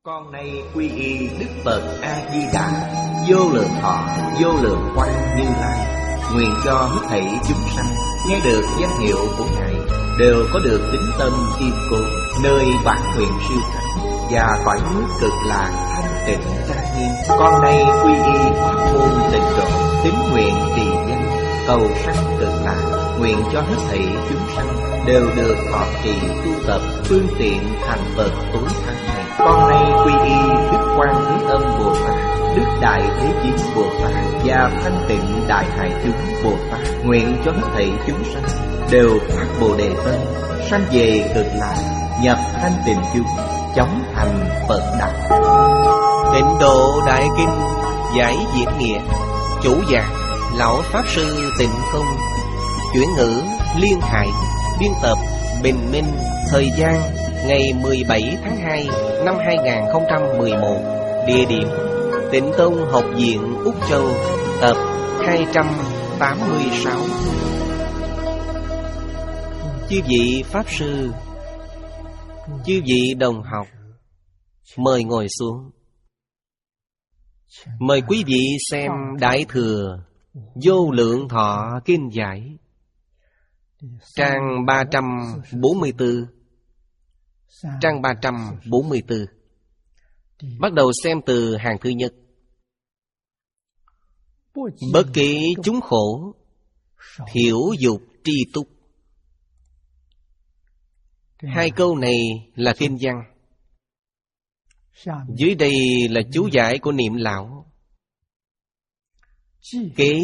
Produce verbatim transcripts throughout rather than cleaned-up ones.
Con nay quy y Đức Phật A Di Đà, vô lượng thọ, vô lượng quang Như Lai. Nguyện cho hết thảy chúng sanh nghe được danh hiệu của Ngài đều có được tín tâm kiên cố, nơi bản nguyện siêu thắng và cõi nước cực lạc thanh tịnh trang nghiêm. Con nay quy y pháp môn tịnh độ, tín nguyện trì danh cầu sanh cực lạc. Nguyện cho hết thảy chúng sanh đều được thọ trì tu tập phương tiện thành Phật tối thắng này. Con nay quy y Đức Quan Thế Âm Bồ Tát, Đức Đại Thế Chí Bồ Tát và Thanh Tịnh Đại Hải Chúng Bồ Tát. Nguyện cho hết thảy chúng sanh đều phát Bồ Đề tâm, sanh về cực lạc, nhập thanh tịnh chúng, chóng thành Phật đạo. Tịnh Độ Đại Kinh giải diễn nghĩa. Chủ giảng Lão Pháp Sư Tịnh Không. Chuyển ngữ Liên Hải. Biên tập Bình Minh. Thời gian ngày mười bảy tháng hai năm hai nghìn không trăm mười một. Địa điểm Tịnh Tông Học viện Úc Châu. Tập hai trăm tám mươi sáu. Chư vị Pháp Sư, chư vị đồng học, mời ngồi xuống. Mời quý vị xem Đại Thừa Vô Lượng Thọ Kinh Giải, trang ba trăm bốn mươi tư. Trang ba trăm bốn mươi tư. Bắt đầu xem từ hàng thứ nhất. Bất kể chúng khổ, thiểu dục tri túc. Hai câu này là kinh văn. Dưới đây là chú giải của Niệm Lão. Kế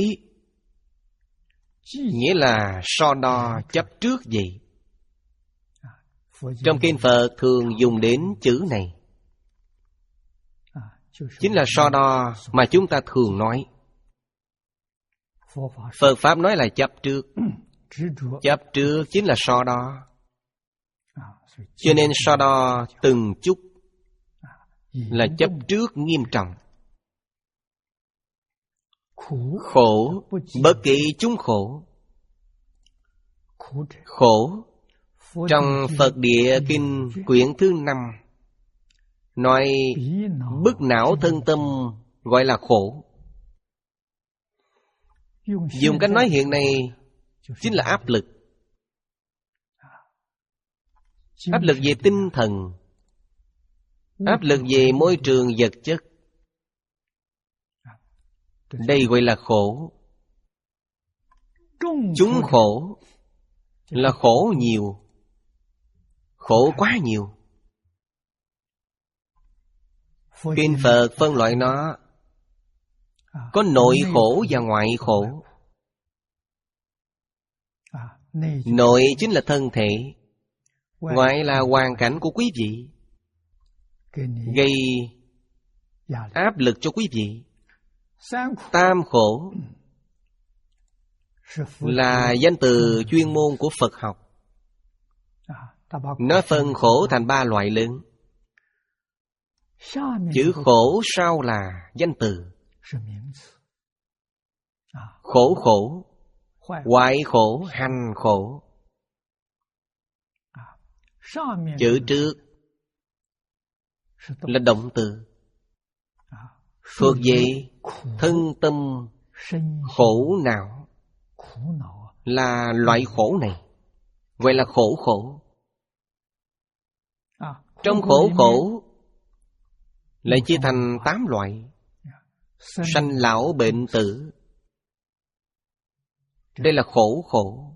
nghĩa là so đo chấp trước vậy. Trong kinh Phật thường dùng đến chữ này, chính là so đo mà chúng ta thường nói. Phật Pháp nói là chấp trước. Chấp trước chính là so đo. Cho nên so đo từng chút là chấp trước nghiêm trọng. Khổ, bất kỳ chúng khổ. Khổ trong Phật Địa Kinh quyển thứ năm nói bức não thân tâm gọi là khổ. Dùng cách nói hiện nay chính là áp lực. Áp lực về tinh thần, áp lực về môi trường vật chất. Đây gọi là khổ. Chúng khổ là khổ nhiều, khổ quá nhiều. Kinh Phật phân loại nó có nội khổ và ngoại khổ. Nội chính là thân thể, ngoại là hoàn cảnh của quý vị, gây áp lực cho quý vị. Tam khổ là danh từ chuyên môn của Phật học. Nó phân khổ thành ba loại lớn. Chữ khổ sau là danh từ. Khổ khổ, hoại khổ, hành khổ. Chữ trước là động từ, thuộc về thân tâm khổ não, là loại khổ này, gọi là khổ khổ. Trong khổ khổ lại chia thành tám loại: sanh lão bệnh tử. Đây là khổ khổ.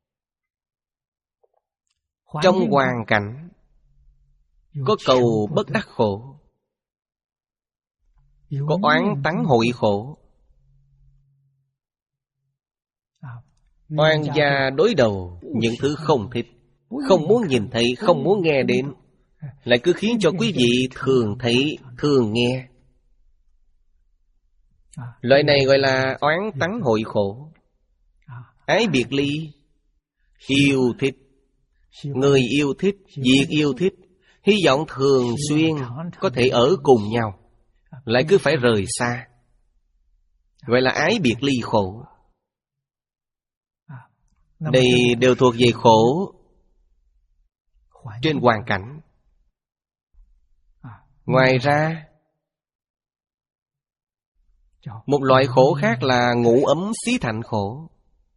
Trong hoàn cảnh có cầu bất đắc khổ, có oán tắng hội khổ, oan gia đối đầu những thứ không thích, không muốn nhìn thấy, không muốn nghe đến, lại cứ khiến cho quý vị thường thấy, thường nghe. Loại này gọi là oán tắng hội khổ. Ái biệt ly, yêu thích, người yêu thích, việc yêu thích, hy vọng thường xuyên có thể ở cùng nhau, lại cứ phải rời xa, gọi là ái biệt ly khổ. Đây đều thuộc về khổ trên hoàn cảnh. Ngoài ra, một loại khổ khác là ngũ ấm xí thành khổ.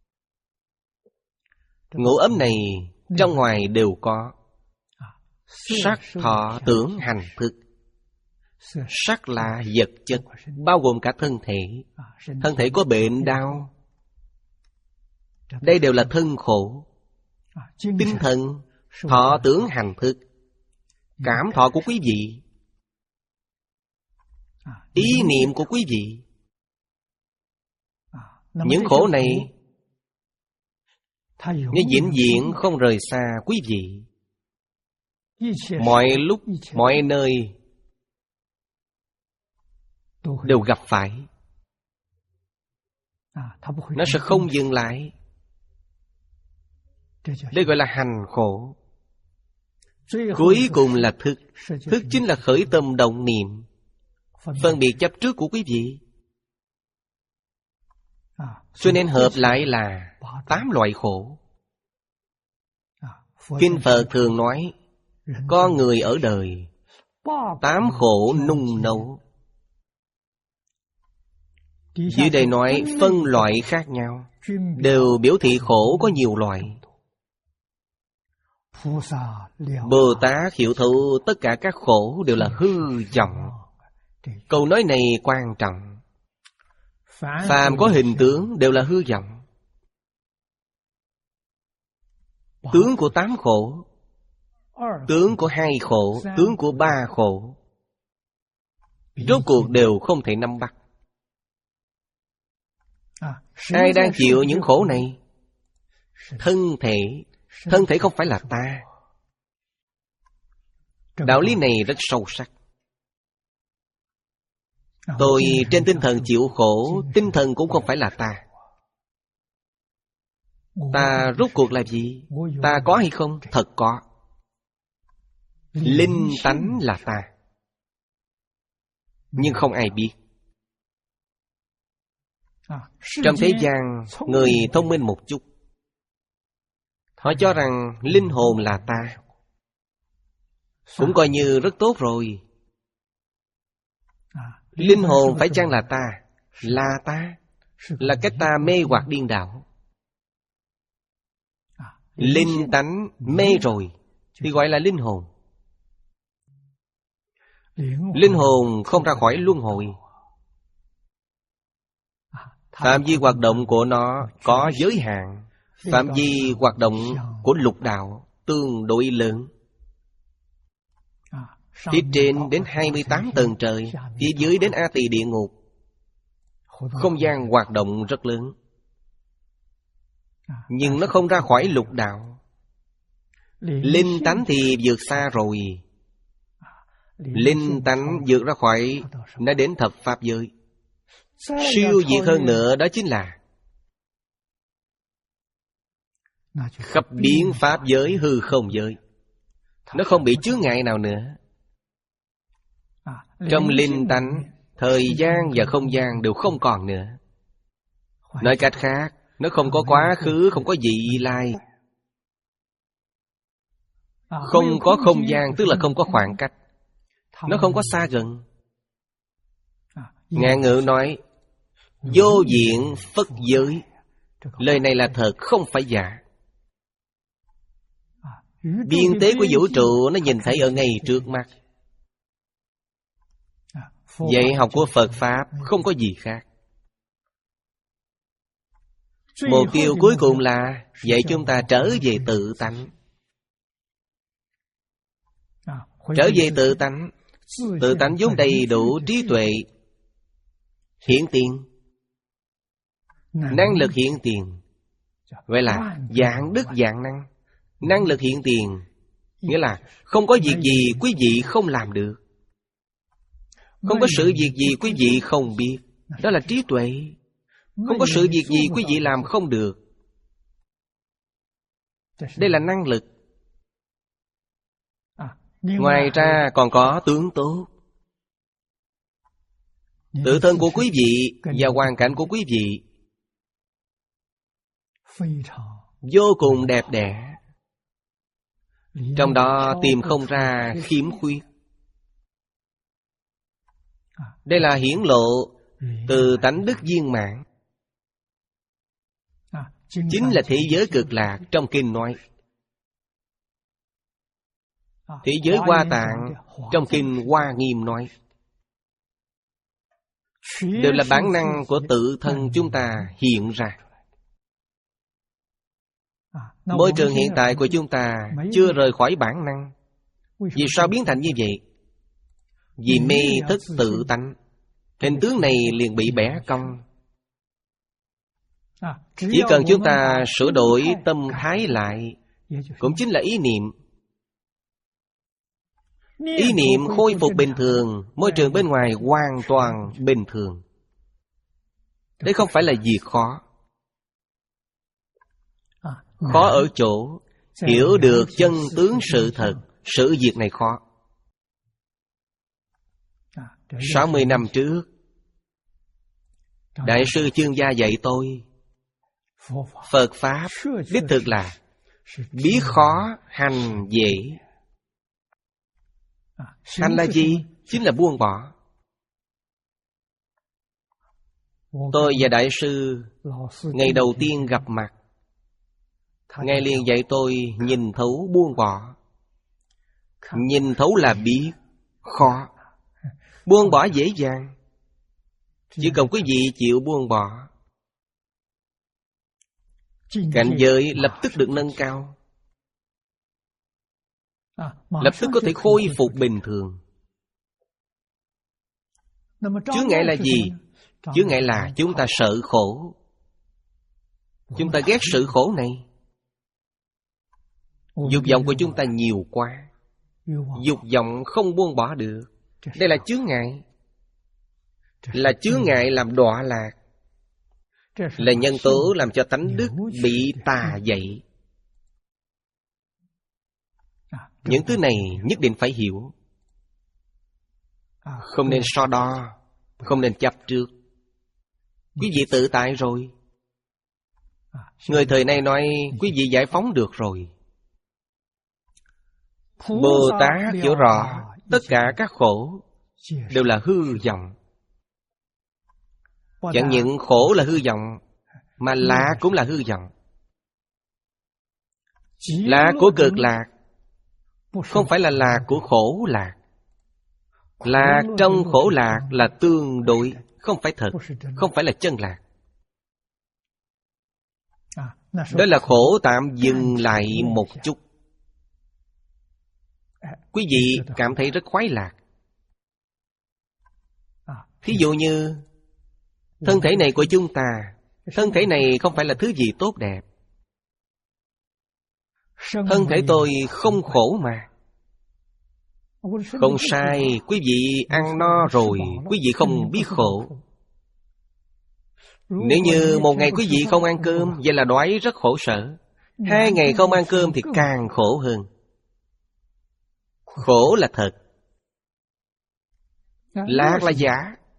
Ngũ ấm này trong ngoài đều có. Sắc, thọ, tưởng, hành, thức. Sắc là vật chất, bao gồm cả thân thể. Thân thể có bệnh đau, đây đều là thân khổ. Tinh thần, thọ, tưởng, hành, thức. Cảm thọ của quý vị, ý niệm của quý vị, những khổ này nó vĩnh viễn không rời xa quý vị. Mọi lúc, mọi nơi đều gặp phải. Nó sẽ không dừng lại. Đây gọi là hành khổ. Cuối cùng là thức. Thức chính là khởi tâm động niệm, phân biệt chấp trước của quý vị. Cho nên hợp lại là tám loại khổ. Kinh Phật thường nói, con người ở đời tám khổ nung nấu. Dưới đây nói phân loại khác nhau, đều biểu thị khổ có nhiều loại. Bồ Tát hiểu thấu tất cả các khổ đều là hư vọng. Câu nói này quan trọng. Phàm có hình tướng đều là hư vọng. Tướng của tám khổ, tướng của hai khổ, tướng của ba khổ, rốt cuộc đều không thể nắm bắt. Ai đang chịu những khổ này? Thân thể. Thân thể không phải là ta. Đạo lý này rất sâu sắc. Tôi trên tinh thần chịu khổ, tinh thần cũng không phải là ta. Ta rốt cuộc là gì? Ta có hay không? Thật có. Linh tánh là ta, nhưng không ai biết. Trong thế gian, người thông minh một chút, họ cho rằng linh hồn là ta, cũng coi như rất tốt rồi. Linh hồn phải chăng là ta? Là ta, là cách ta mê hoặc điên đảo. Linh tánh mê rồi thì gọi là linh hồn. Linh hồn không ra khỏi luân hồi. Phạm vi hoạt động của nó có giới hạn. Phạm vi hoạt động của lục đạo tương đối lớn. Phía trên đến hai mươi tám tầng trời, phía dưới đến A Tỳ địa ngục. Không gian hoạt động rất lớn, nhưng nó không ra khỏi lục đạo. Linh tánh thì vượt xa rồi. Linh tánh vượt ra khỏi, nó đến thập pháp giới. Siêu việt hơn nữa đó chính là khắp biến pháp giới, hư không giới. Nó không bị chướng ngại nào nữa. Trong linh tánh, thời gian và không gian đều không còn nữa. Nói cách khác, nó không có quá khứ, không có vị lai. Không có không gian, tức là không có khoảng cách. Nó không có xa gần. Ngạn Ngữ nói, vô diện phất giới. Lời này là thật, không phải giả. Biên tế của vũ trụ nó nhìn thấy ở ngay trước mắt. Dạy học của Phật Pháp không có gì khác. Mục tiêu cuối cùng là dạy chúng ta trở về tự tánh. Trở về tự tánh. Tự tánh vốn đầy đủ trí tuệ, hiển tiền, năng lực hiện tiền, gọi là dạng đức dạng năng. Năng lực hiện tiền nghĩa là không có việc gì quý vị không làm được, không có sự việc gì quý vị không biết. Đó là trí tuệ. Không có sự việc gì quý vị làm không được. Đây là năng lực. Ngoài ra còn có tướng tốt. Tự thân của quý vị và hoàn cảnh của quý vị vô cùng đẹp đẽ. Trong đó tìm không ra khiếm khuyết. Đây là hiển lộ từ tánh đức viên mãn, chính là thế giới cực lạc. Trong kinh nói thế giới Hoa Tạng, trong kinh Hoa Nghiêm nói đều là bản năng của tự thân chúng ta hiện ra. Môi trường hiện tại của chúng ta chưa rời khỏi bản năng. Vì sao biến thành như vậy? Vì mê thức tự tánh, hình tướng này liền bị bẻ cong. Chỉ cần chúng ta sửa đổi tâm thái lại, cũng chính là ý niệm. Ý niệm khôi phục bình thường, môi trường bên ngoài hoàn toàn bình thường. Đây không phải là việc khó. Khó ở chỗ hiểu được chân tướng sự thật. Sự việc này khó. Sáu mươi năm trước, Đại sư Chương Gia dạy tôi, Phật Pháp đích thực là biết khó hành dễ. Hành là gì? Chính là buông bỏ. Tôi và Đại sư ngày đầu tiên gặp mặt, Ngài liền dạy tôi nhìn thấu buông bỏ. Nhìn thấu là biết, khó. Buông bỏ dễ dàng. Chỉ cần quý vị chịu buông bỏ, cảnh giới lập tức được nâng cao, lập tức có thể khôi phục bình thường. Chướng ngại là gì? Chướng ngại là chúng ta sợ khổ. Chúng ta ghét sự khổ này. Dục vọng của chúng ta nhiều quá, dục vọng không buông bỏ được. Đây là chướng ngại. Là chướng ngại làm đọa lạc, là nhân tố làm cho tánh đức bị tà dậy. Những thứ này nhất định phải hiểu. Không nên so đo, không nên chấp trước. Quý vị tự tại rồi. Người thời nay nói quý vị giải phóng được rồi. Bồ Tát hiểu rõ tất cả các khổ đều là hư vọng. Chẳng những khổ là hư vọng, mà lạc cũng là hư vọng. Lạc của cực lạc không phải là lạc của khổ lạc. Lạc trong khổ lạc là tương đối, không phải thật, không phải là chân lạc. Đó là khổ tạm dừng lại một chút. Quý vị cảm thấy rất khoái lạc. Thí dụ như thân thể này của chúng ta, thân thể này không phải là thứ gì tốt đẹp. Thân thể tôi không khổ mà. Không sai, quý vị ăn no rồi, quý vị không biết khổ. Nếu như một ngày quý vị không ăn cơm, vậy là đói rất khổ sở. Hai ngày không ăn cơm thì càng khổ hơn. Khổ là thật, lạc là giả.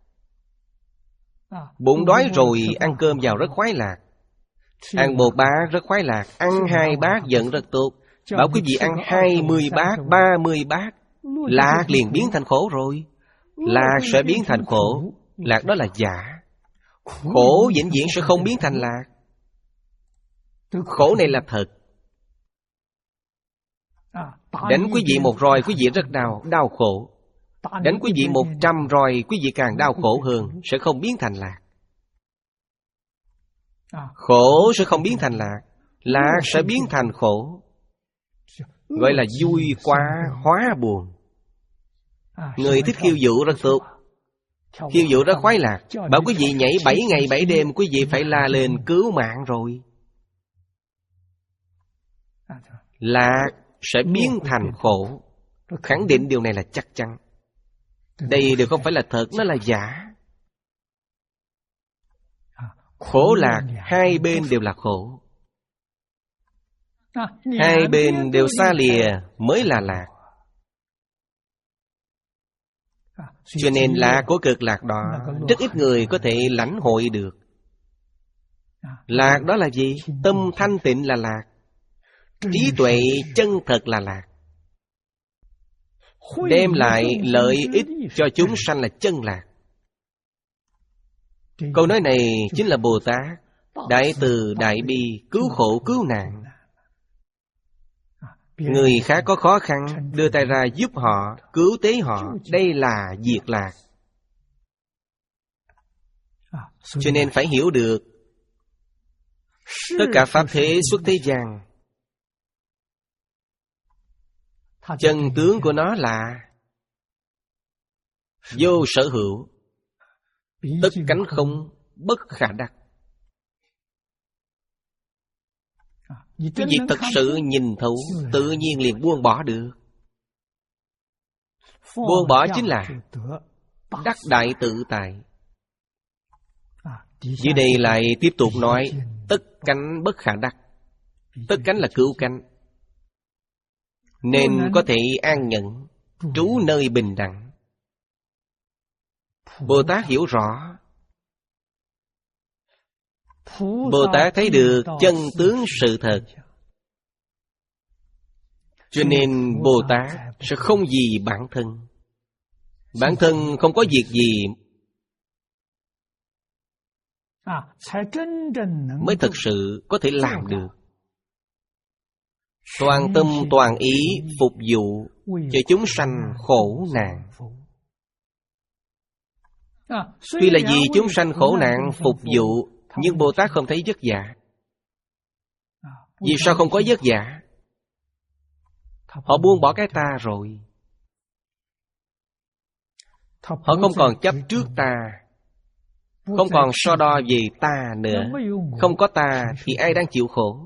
Bụng đói rồi ăn cơm vào rất khoái lạc. Ăn một bát rất khoái lạc. Ăn hai bát giận rất tốt. Bảo quý vị ăn hai mươi bát, ba mươi bát, lạc liền biến thành khổ rồi. Lạc sẽ biến thành khổ. Lạc đó là giả. Khổ vĩnh viễn sẽ không biến thành lạc. Khổ này là thật. Đánh quý vị một roi, quý vị rất đau, đau khổ. Đánh quý vị một trăm roi, quý vị càng đau khổ hơn, sẽ không biến thành lạc. Khổ sẽ không biến thành lạc, lạc sẽ biến thành khổ. Gọi là vui quá hóa buồn. Người thích khiêu vũ rất tốt, khiêu vũ rất khoái lạc. Bảo quý vị nhảy bảy ngày bảy đêm, quý vị phải la lên cứu mạng rồi. Lạc sẽ biến thành khổ. Khẳng định điều này là chắc chắn. Đây đều không phải là thật, nó là giả. Khổ lạc, hai bên đều là khổ. Hai bên đều xa lìa mới là lạc. Cho nên lạc của cực lạc đó rất ít người có thể lãnh hội được. Lạc đó là gì? Tâm thanh tịnh là lạc. Trí tuệ chân thật là lạc. Đem lại lợi ích cho chúng sanh là chân lạc. Câu nói này chính là Bồ Tát đại từ đại bi, cứu khổ cứu nạn. Người khác có khó khăn, đưa tay ra giúp họ, cứu tế họ. Đây là diệt lạc. Cho nên phải hiểu được tất cả pháp thế xuất thế gian, chân tướng của nó là vô sở hữu, tất cánh không, bất khả đắc. Cái việc thật sự nhìn thấu, tự nhiên liền buông bỏ được. Buông bỏ chính là đắc đại tự tại. Dưới đây lại tiếp tục nói tất cánh bất khả đắc. Tất cánh là cứu cánh, nên có thể an nhẫn, trú nơi bình đẳng. Bồ Tát hiểu rõ, Bồ Tát thấy được chân tướng sự thật, cho nên Bồ Tát sẽ không vì bản thân. Bản thân không có việc gì mới thật sự có thể làm được. Toàn tâm toàn ý phục vụ cho chúng sanh khổ nạn. Tuy là vì chúng sanh khổ nạn phục vụ, nhưng Bồ Tát không thấy vất vả. Vì sao không có vất vả? Họ buông bỏ cái ta rồi. Họ không còn chấp trước ta, không còn so đo về ta nữa. Không có ta thì ai đang chịu khổ?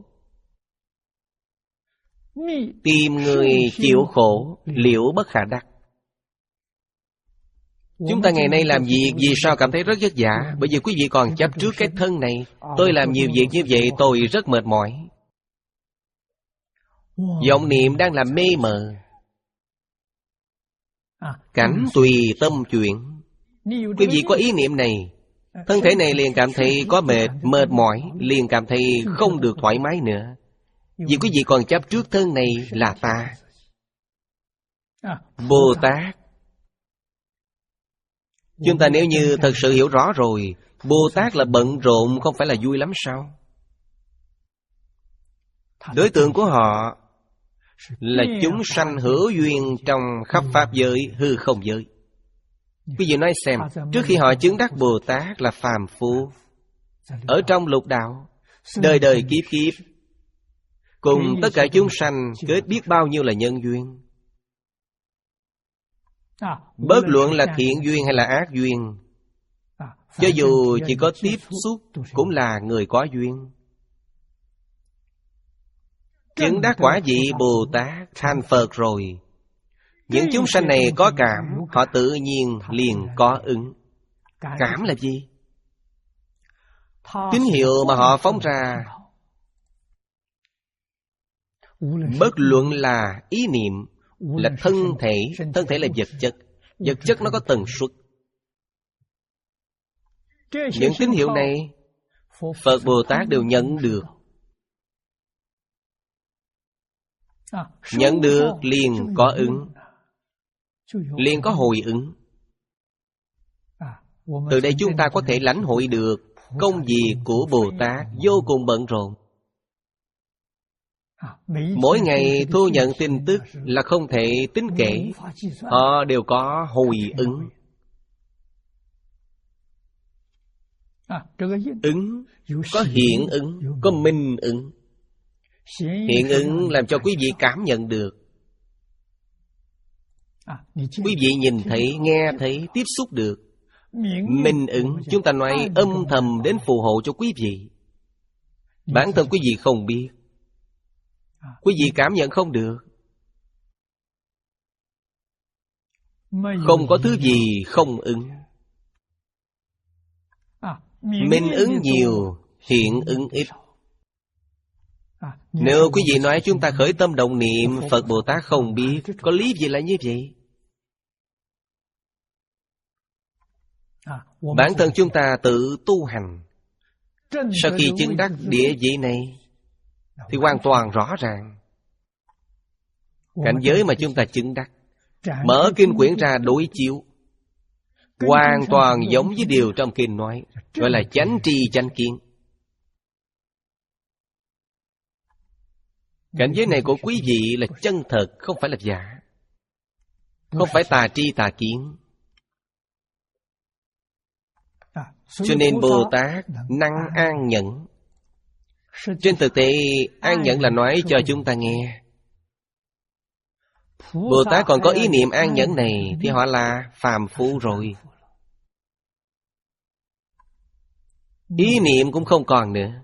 Tìm người chịu khổ, liễu bất khả đắc. Chúng ta ngày nay làm việc vì sao cảm thấy rất vất vả? Bởi vì quý vị còn chấp trước cái thân này. Tôi làm nhiều việc như vậy tôi rất mệt mỏi. Vọng niệm đang làm mê mờ. Cảnh tùy tâm chuyển. Quý vị có ý niệm này, thân thể này liền cảm thấy có mệt, mệt mỏi, liền cảm thấy không được thoải mái nữa. Vì quý vị còn chấp trước thân này là ta. Bồ Tát, chúng ta nếu như thật sự hiểu rõ rồi, Bồ Tát là bận rộn, không phải là vui lắm sao? Đối tượng của họ là chúng sanh hữu duyên trong khắp pháp giới, hư không giới. Quý vị nói xem, trước khi họ chứng đắc Bồ Tát là phàm phu, ở trong lục đạo, đời đời kiếp kiếp, cùng tất cả chúng sanh kết biết bao nhiêu là nhân duyên. Bất luận là thiện duyên hay là ác duyên, cho dù chỉ có tiếp xúc cũng là người có duyên. Chứng đắc quả vị Bồ Tát thành Phật rồi, những chúng sanh này có cảm, họ tự nhiên liền có ứng. Cảm là gì? Tín hiệu mà họ phóng ra. Bất luận là ý niệm, là thân thể. Thân thể là vật chất. Vật chất nó có tần suất. Những tín hiệu này Phật Bồ Tát đều nhận được. Nhận được liền có ứng, liền có hồi ứng. Từ đây chúng ta có thể lãnh hội được công việc của Bồ Tát vô cùng bận rộn. Mỗi ngày thu nhận tin tức là không thể tính kể. Họ đều có hồi ứng. Ứng, có hiện ứng, có minh ứng. Hiện ứng làm cho quý vị cảm nhận được. Quý vị nhìn thấy, nghe thấy, tiếp xúc được. Minh ứng, chúng ta nói âm thầm đến phù hộ cho quý vị. Bản thân quý vị không biết, quý vị cảm nhận không được. Không có thứ gì không ứng. Minh ứng nhiều, hiện ứng ít. Nếu quý vị nói chúng ta khởi tâm động niệm, Phật Bồ Tát không biết, có lý gì là như vậy? Bản thân chúng ta tự tu hành, sau khi chứng đắc địa vị này thì hoàn toàn rõ ràng. Cảnh giới mà chúng ta chứng đắc, mở kinh quyển ra đối chiếu, hoàn toàn giống với điều trong kinh nói, gọi là chánh tri chánh kiến. Cảnh giới này của quý vị là chân thật, không phải là giả, không phải tà tri tà kiến. Cho nên Bồ Tát năng an nhẫn. Trên thực tế, an nhẫn là nói cho chúng ta nghe. Bồ Tát còn có ý niệm an nhẫn này thì họ là phàm phu rồi. Ý niệm cũng không còn nữa.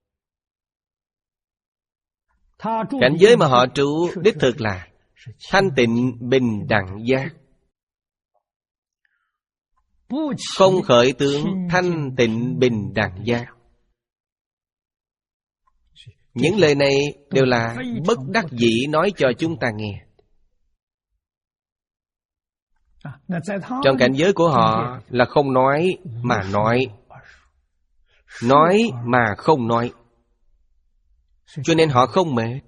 Cảnh giới mà họ trụ đích thực là thanh tịnh bình đẳng giác, không khởi tướng thanh tịnh bình đẳng giác. Những lời này đều là bất đắc dĩ nói cho chúng ta nghe. Trong cảnh giới của họ là không nói mà nói, nói mà không nói. Cho nên họ không mệt.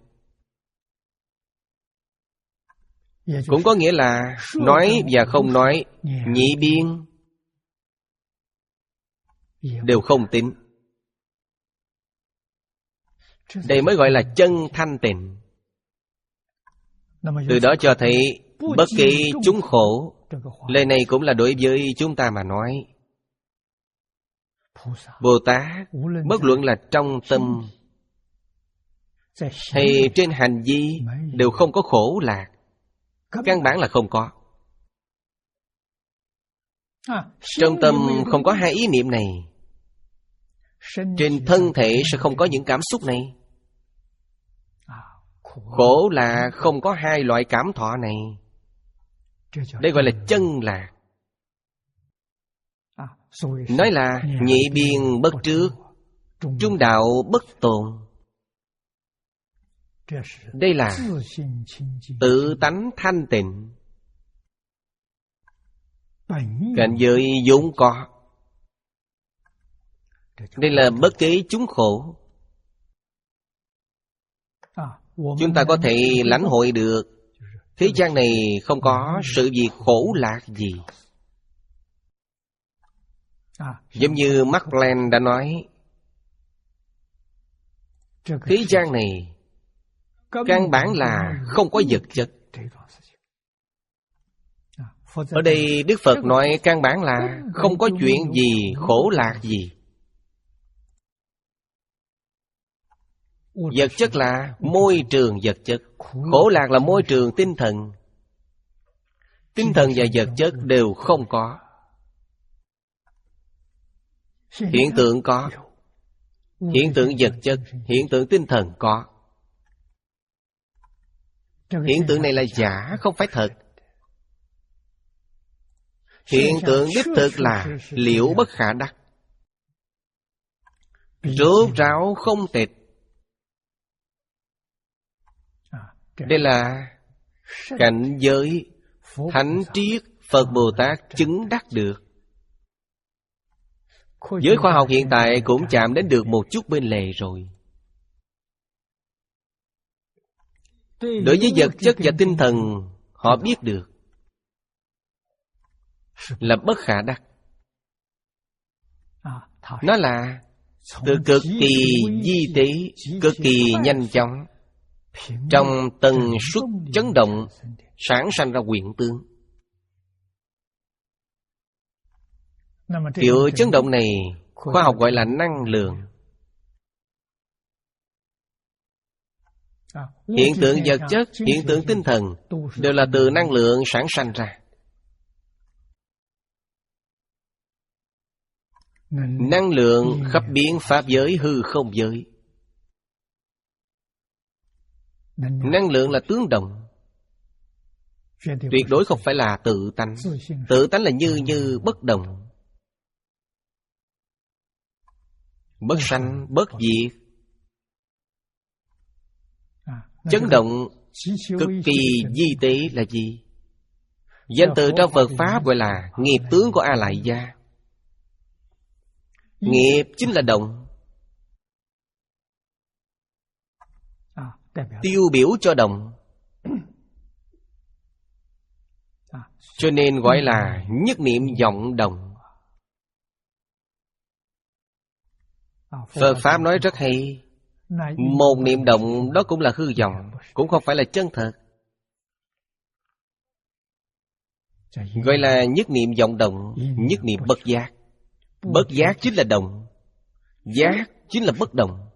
Cũng có nghĩa là nói và không nói, nhị biên đều không tính. Đây mới gọi là chân thanh tịnh. Từ đó cho thấy bất kỳ chúng khổ, lời này cũng là đối với chúng ta mà nói. Bồ Tát bất luận là trong tâm hay trên hành vi đều không có khổ lạc. Căn bản là không có. Trong tâm không có hai ý niệm này, trên thân thể sẽ không có những cảm xúc này. Khổ là không có hai loại cảm thọ này. Đây gọi là chân lạc. Nói là nhị biên bất trước, trung đạo bất tồn. Đây là tự tánh thanh tịnh. Cảnh giới vốn có. Đây là bất kế chúng khổ. Chúng ta có thể lãnh hội được thế gian này không có sự việc khổ lạc gì. Giống như Mark Twain đã nói, thế gian này căn bản là không có vật chất. Ở đây Đức Phật nói căn bản là không có chuyện gì khổ lạc gì. Vật chất là môi trường vật chất, khổ lạc là môi trường tinh thần. Tinh thần và vật chất đều không có. Hiện tượng có, hiện tượng vật chất, hiện tượng tinh thần có. Hiện tượng này là giả, không phải thật. Hiện tượng đích thực là liễu bất khả đắc, rốt ráo không tịch. Đây là cảnh giới thánh triết Phật Bồ Tát chứng đắc được. Giới khoa học hiện tại cũng chạm đến được một chút bên lề rồi. Đối với vật chất và tinh thần, họ biết được là bất khả đắc. Nó là từ cực kỳ di tế, cực kỳ nhanh chóng, trong tần suất chấn động sản sanh ra quyện tương. Kiểu chấn động này khoa học gọi là năng lượng. Hiện tượng vật chất, hiện tượng tinh thần đều là từ năng lượng sản sanh ra. Năng lượng khắp biến pháp giới hư không giới. Năng lượng là tướng động, tuyệt đối không phải là tự tánh. Tự tánh là như như bất động, bất sanh, bất diệt. Chấn động cực kỳ di tế là gì? Danh từ trong Phật Pháp gọi là nghiệp tướng của A Lại Gia. Nghiệp chính là động, tiêu biểu cho động. Cho nên gọi là nhất niệm vọng động. Phật Pháp nói rất hay. Một niệm động đó cũng là hư vọng, cũng không phải là chân thật. Gọi là nhất niệm vọng động, nhất niệm bất giác. Bất giác chính là động, giác chính là bất động.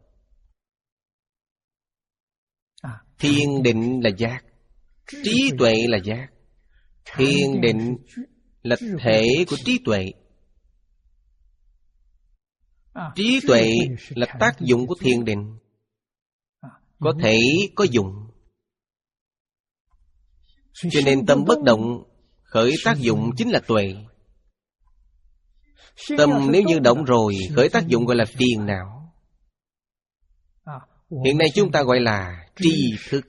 Thiền định là giác, trí tuệ là giác. Thiền định là thể của trí tuệ. Trí tuệ là tác dụng của thiền định. Có thể có dụng. Cho nên tâm bất động khởi tác dụng chính là tuệ. Tâm nếu như động rồi khởi tác dụng gọi là phiền não. Hiện nay chúng ta gọi là tri thức.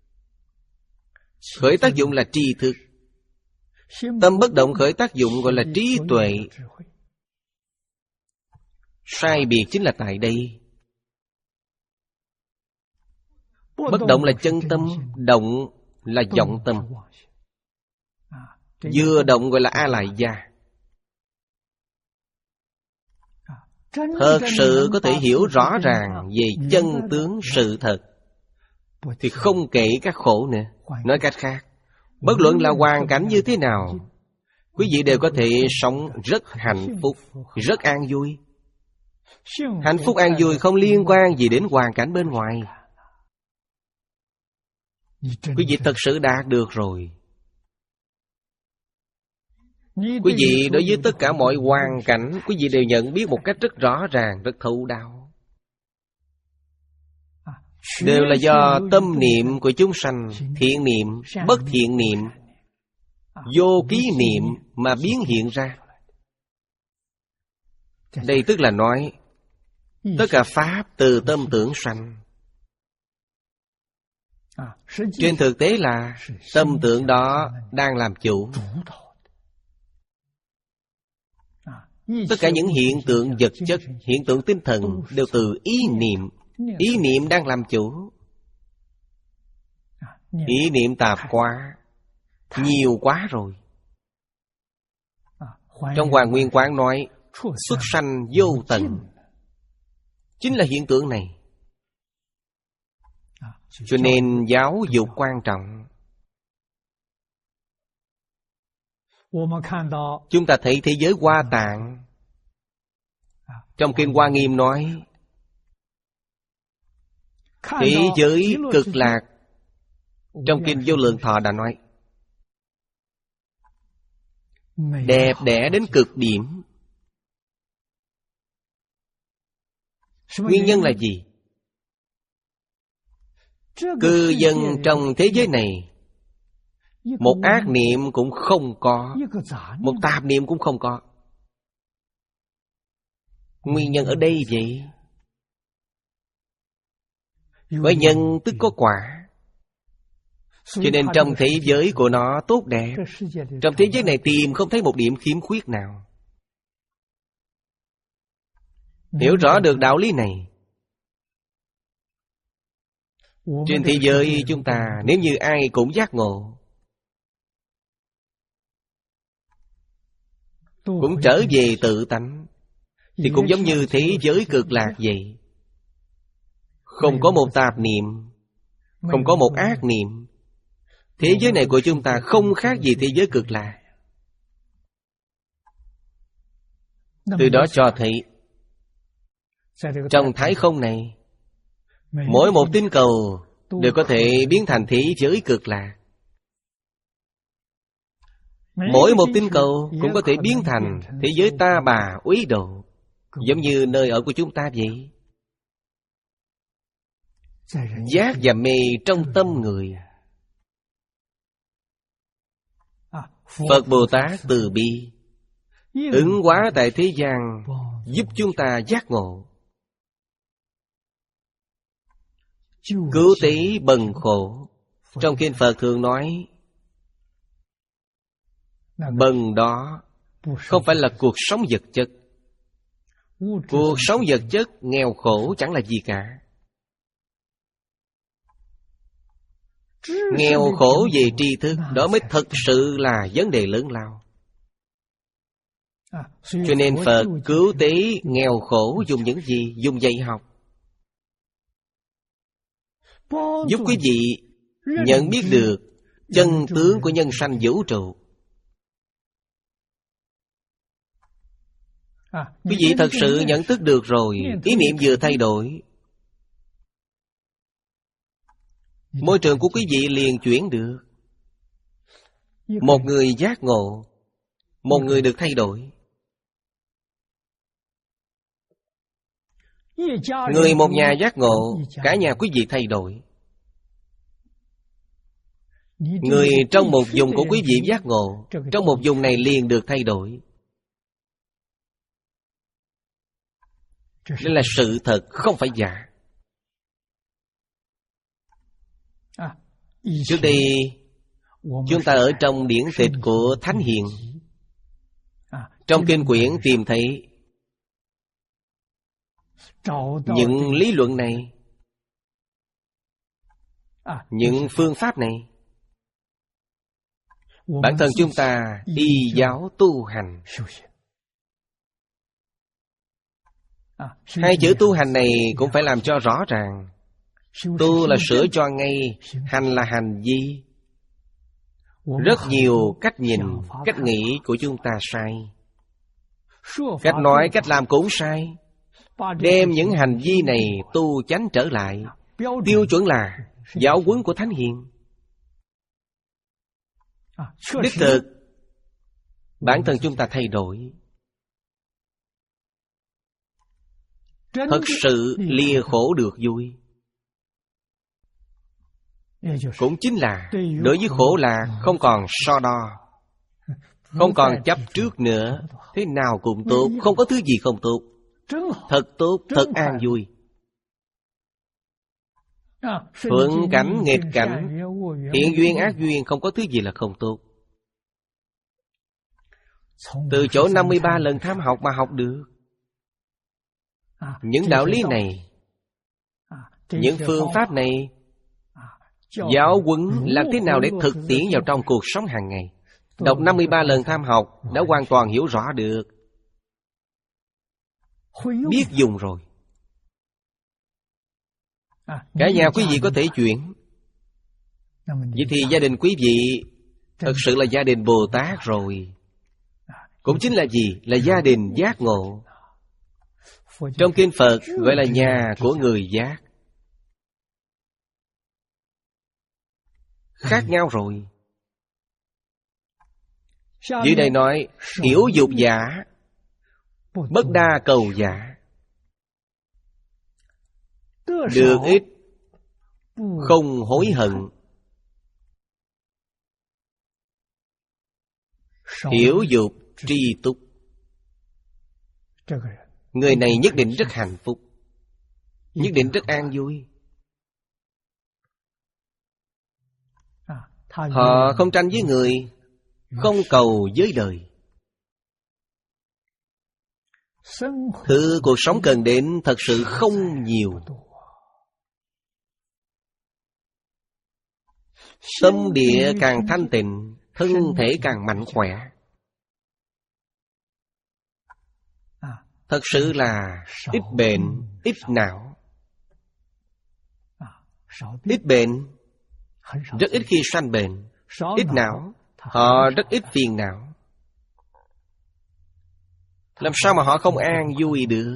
Khởi tác dụng là tri thức. Tâm bất động khởi tác dụng gọi là trí tuệ. Sai biệt chính là tại đây. Bất động là chân tâm, động là vọng tâm. Vừa động gọi là A Lại Gia. Thật sự có thể hiểu rõ ràng về chân tướng sự thật thì không kể các khổ nữa. Nói cách khác, bất luận là hoàn cảnh như thế nào, quý vị đều có thể sống rất hạnh phúc, rất an vui. Hạnh phúc an vui không liên quan gì đến hoàn cảnh bên ngoài. Quý vị thật sự đạt được rồi. Quý vị đối với tất cả mọi hoàn cảnh, quý vị đều nhận biết một cách rất rõ ràng, rất thấu đáo. Đều là do tâm niệm của chúng sanh, thiện niệm, bất thiện niệm, vô ký niệm mà biến hiện ra. Đây tức là nói tất cả pháp từ tâm tưởng sanh. Trên thực tế là tâm tưởng đó đang làm chủ. Tất cả những hiện tượng vật chất, hiện tượng tinh thần đều từ ý niệm. Ý niệm đang làm chủ. Ý niệm tạp quá, nhiều quá rồi. Trong Hoàn Nguyên Quán nói xuất sanh vô tận, chính là hiện tượng này. Cho nên giáo dục quan trọng. Chúng ta thấy thế giới Hoa Tạng. Trong Kinh Hoa Nghiêm nói thế giới cực lạc. Trong Kinh Vô Lượng Thọ đã nói đẹp đẽ đến cực điểm. Nguyên nhân là gì? Cư dân trong thế giới này một ác niệm cũng không có, một tạp niệm cũng không có. Nguyên nhân ở đây vậy. Với nhân tức có quả. Cho nên trong thế giới của nó tốt đẹp. Trong thế giới này tìm không thấy một điểm khiếm khuyết nào. Hiểu rõ được đạo lý này, trên thế giới chúng ta nếu như ai cũng giác ngộ, cũng trở về tự tánh, thì cũng giống như thế giới cực lạc vậy. Không có một tạp niệm, không có một ác niệm. Thế giới này của chúng ta không khác gì thế giới cực lạc. Từ đó cho thấy trong thái không này, mỗi một tinh cầu đều có thể biến thành thế giới cực lạc. Mỗi một tinh cầu cũng có thể biến thành thế giới ta bà úy độ, giống như nơi ở của chúng ta vậy. Giác và mê trong tâm người. Phật Bồ Tát từ bi ứng hóa tại thế gian, giúp chúng ta giác ngộ, cứu tế bần khổ. Trong kinh Phật thường nói bần đó không phải là cuộc sống vật chất. Cuộc sống vật chất nghèo khổ chẳng là gì cả. Nghèo khổ về tri thức, đó mới thật sự là vấn đề lớn lao. Cho nên Phật cứu tế nghèo khổ dùng những gì? Dùng dạy học, giúp quý vị nhận biết được chân tướng của nhân sanh vũ trụ. Quý vị thật sự nhận thức được rồi, ý niệm vừa thay đổi, môi trường của quý vị liền chuyển được. Một người giác ngộ, một người được thay đổi. Người một nhà giác ngộ, cả nhà quý vị thay đổi. Người trong một vùng của quý vị giác ngộ, trong một vùng này liền được thay đổi. Đây là sự thật, không phải giả. Trước đây chúng ta ở trong điển tịch của Thánh Hiền, trong kinh quyển tìm thấy những lý luận này, những phương pháp này. Bản thân chúng ta y giáo tu hành. Hai chữ tu hành này cũng phải làm cho rõ ràng. Tu là sửa cho ngay, hành là hành vi. Rất nhiều cách nhìn, cách nghĩ của chúng ta sai. Cách nói, cách làm cũng sai. Đem những hành vi này tu chánh trở lại. Tiêu chuẩn là giáo huấn của Thánh Hiền. Đích thực, bản thân chúng ta thay đổi. Thật sự lìa khổ được vui. Cũng chính là đối với khổ là không còn so đo, không còn chấp trước nữa. Thế nào cũng tốt, không có thứ gì không tốt. Thật tốt, thật an vui. Thuận cảnh, nghịch cảnh, thiện duyên, ác duyên, không có thứ gì là không tốt. Từ chỗ năm mươi ba lần tham học mà học được những đạo lý này, những phương pháp này, giáo huấn làm thế nào để thực tiễn vào trong cuộc sống hàng ngày. Đọc năm mươi ba lần tham học đã hoàn toàn hiểu rõ được, biết dùng rồi. Cả nhà quý vị có thể chuyển. Vậy thì gia đình quý vị thật sự là gia đình Bồ Tát rồi. Cũng chính là gì? Là gia đình giác ngộ. Trong kinh Phật gọi là nhà của người giác. Khác nhau rồi. Dưới đây nói hiểu dục giả, bất đa cầu giả. Được ít, không hối hận. Hiểu dục, tri túc. Người này nhất định rất hạnh phúc, nhất định rất an vui. Họ không tranh với người, không cầu với đời. Thứ cuộc sống cần đến thật sự không nhiều. Tâm địa càng thanh tịnh, thân thể càng mạnh khỏe. Thật sự là ít bệnh, ít não. Ít bệnh, rất ít khi sanh bệnh. Ít não, họ rất ít phiền não. Làm sao mà họ không an vui được?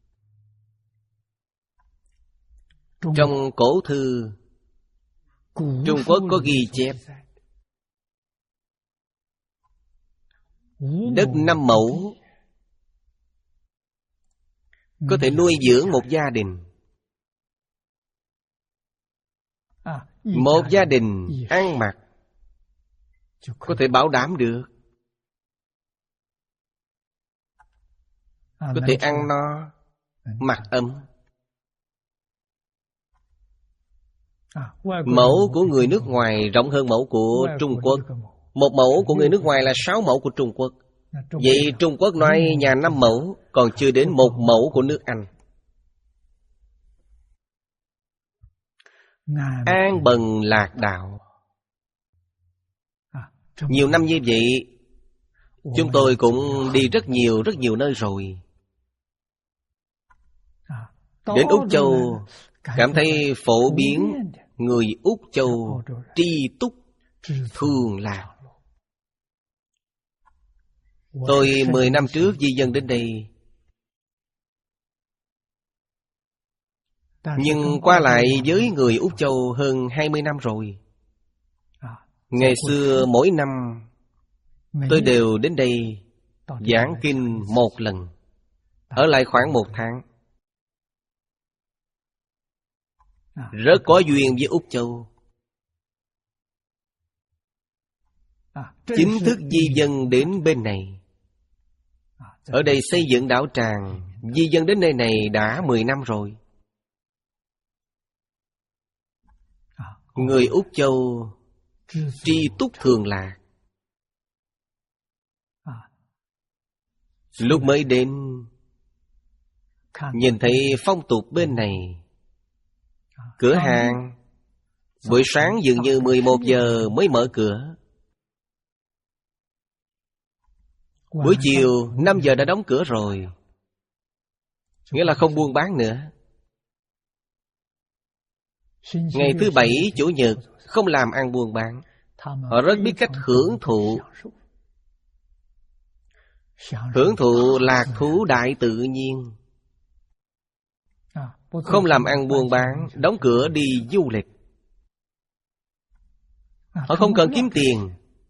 Trong cổ thư Trung Quốc có ghi chép đất năm mẫu có thể nuôi dưỡng một gia đình. Một gia đình ăn mặc có thể bảo đảm được. Có thể ăn no, mặc ấm. Mẫu của người nước ngoài rộng hơn mẫu của Trung Quốc. Một mẫu của người nước ngoài là sáu mẫu của Trung Quốc. Vậy Trung Quốc nói nhà năm mẫu, còn chưa đến một mẫu của nước Anh. an bần lạc đạo. Nhiều năm như vậy, chúng tôi cũng đi rất nhiều rất nhiều nơi rồi. Đến Úc Châu, cảm thấy phổ biến người Úc Châu tri túc thường lạc. Tôi mười năm trước di dân đến đây, nhưng qua lại với người Úc Châu hơn hai mươi năm rồi. Ngày xưa mỗi năm tôi đều đến đây giảng kinh một lần, ở lại khoảng một tháng. Rất có duyên với Úc Châu. Chính thức di dân đến bên này. Ở đây xây dựng đạo tràng, di dân đến nơi này đã mười năm rồi. Người Úc Châu tri túc thường lạc. Lúc mới đến, nhìn thấy phong tục bên này. Cửa hàng buổi sáng dường như mười một giờ mới mở cửa, buổi chiều năm giờ đã đóng cửa rồi, nghĩa là không buôn bán nữa. Ngày thứ bảy, chủ nhật không làm ăn buôn bán. Họ rất biết cách hưởng thụ. Hưởng thụ lạc thú đại tự nhiên. Không làm ăn buôn bán, đóng cửa đi du lịch. Họ không cần kiếm tiền.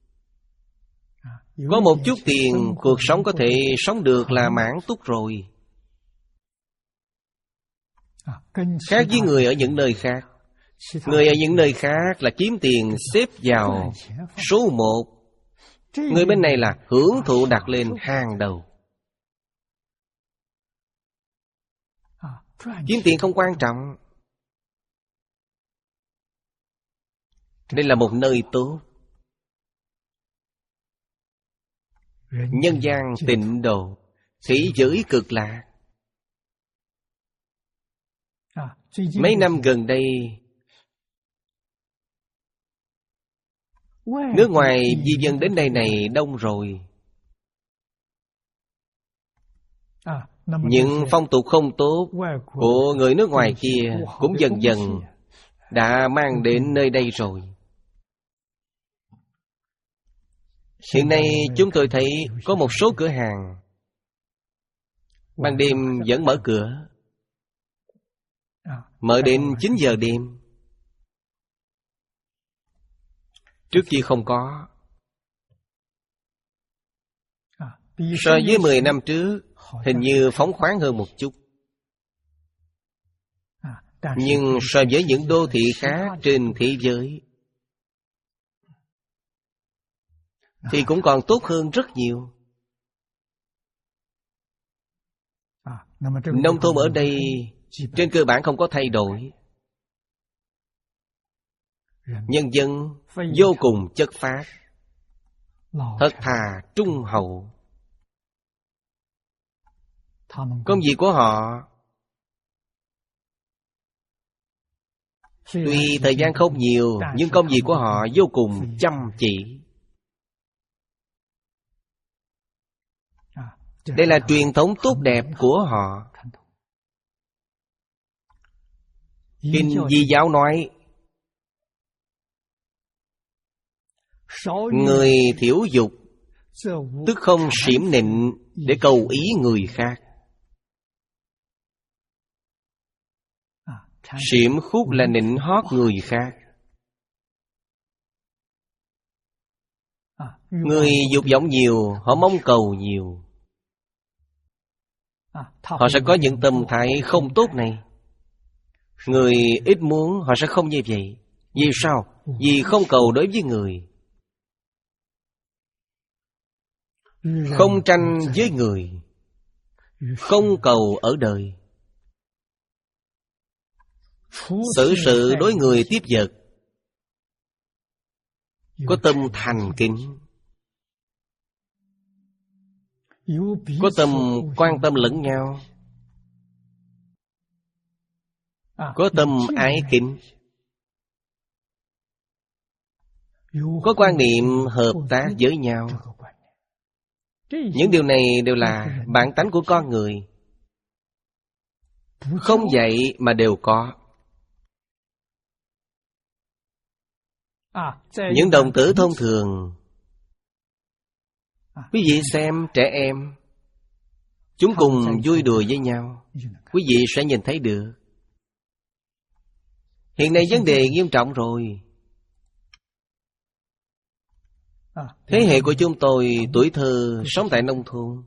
Có một chút tiền, cuộc sống có thể sống được là mãn túc rồi. Khác với người ở những nơi khác. Người ở những nơi khác là kiếm tiền xếp vào số một. Người bên này là hưởng thụ đặt lên hàng đầu. Kiếm tiền không quan trọng. Đây là một nơi tốt. Nhân gian tịnh độ, thế giới cực lạc. Mấy năm gần đây, nước ngoài di dân đến đây này đông rồi. Những phong tục không tốt của người nước ngoài kia cũng dần dần đã mang đến nơi đây rồi. Hiện nay chúng tôi thấy có một số cửa hàng ban đêm vẫn mở cửa, mở đến chín giờ đêm. Trước kia không có. So với mười năm trước, hình như phóng khoáng hơn một chút. Nhưng so với những đô thị khác trên thế giới thì cũng còn tốt hơn rất nhiều. Nông thôn ở đây trên cơ bản không có thay đổi. Nhân dân vô cùng chất phác, thật thà trung hậu. Công việc của họ tuy thời gian không nhiều, nhưng công việc của họ vô cùng chăm chỉ. Đây là truyền thống tốt đẹp của họ. Kinh Di Giáo nói, người thiểu dục tức không xiểm nịnh để cầu ý người khác. Xiểm khúc là nịnh hót người khác. Người dục vọng nhiều, họ mong cầu nhiều, họ sẽ có những tâm thái không tốt này. Người ít muốn, họ sẽ không như vậy. Vì sao? Vì không cầu đối với người, không tranh với người, không cầu ở đời. Xử sự đối người tiếp vật có tâm thành kính, có tâm quan tâm lẫn nhau, có tâm ái kính. có quan niệm hợp tác với nhau. Những điều này đều là bản tánh của con người, không dạy mà đều có. Những đồng tử thông thường, quý vị xem trẻ em, chúng cùng vui đùa với nhau, quý vị sẽ nhìn thấy được. Hiện nay vấn đề nghiêm trọng rồi. Thế hệ của chúng tôi tuổi thơ sống tại nông thôn,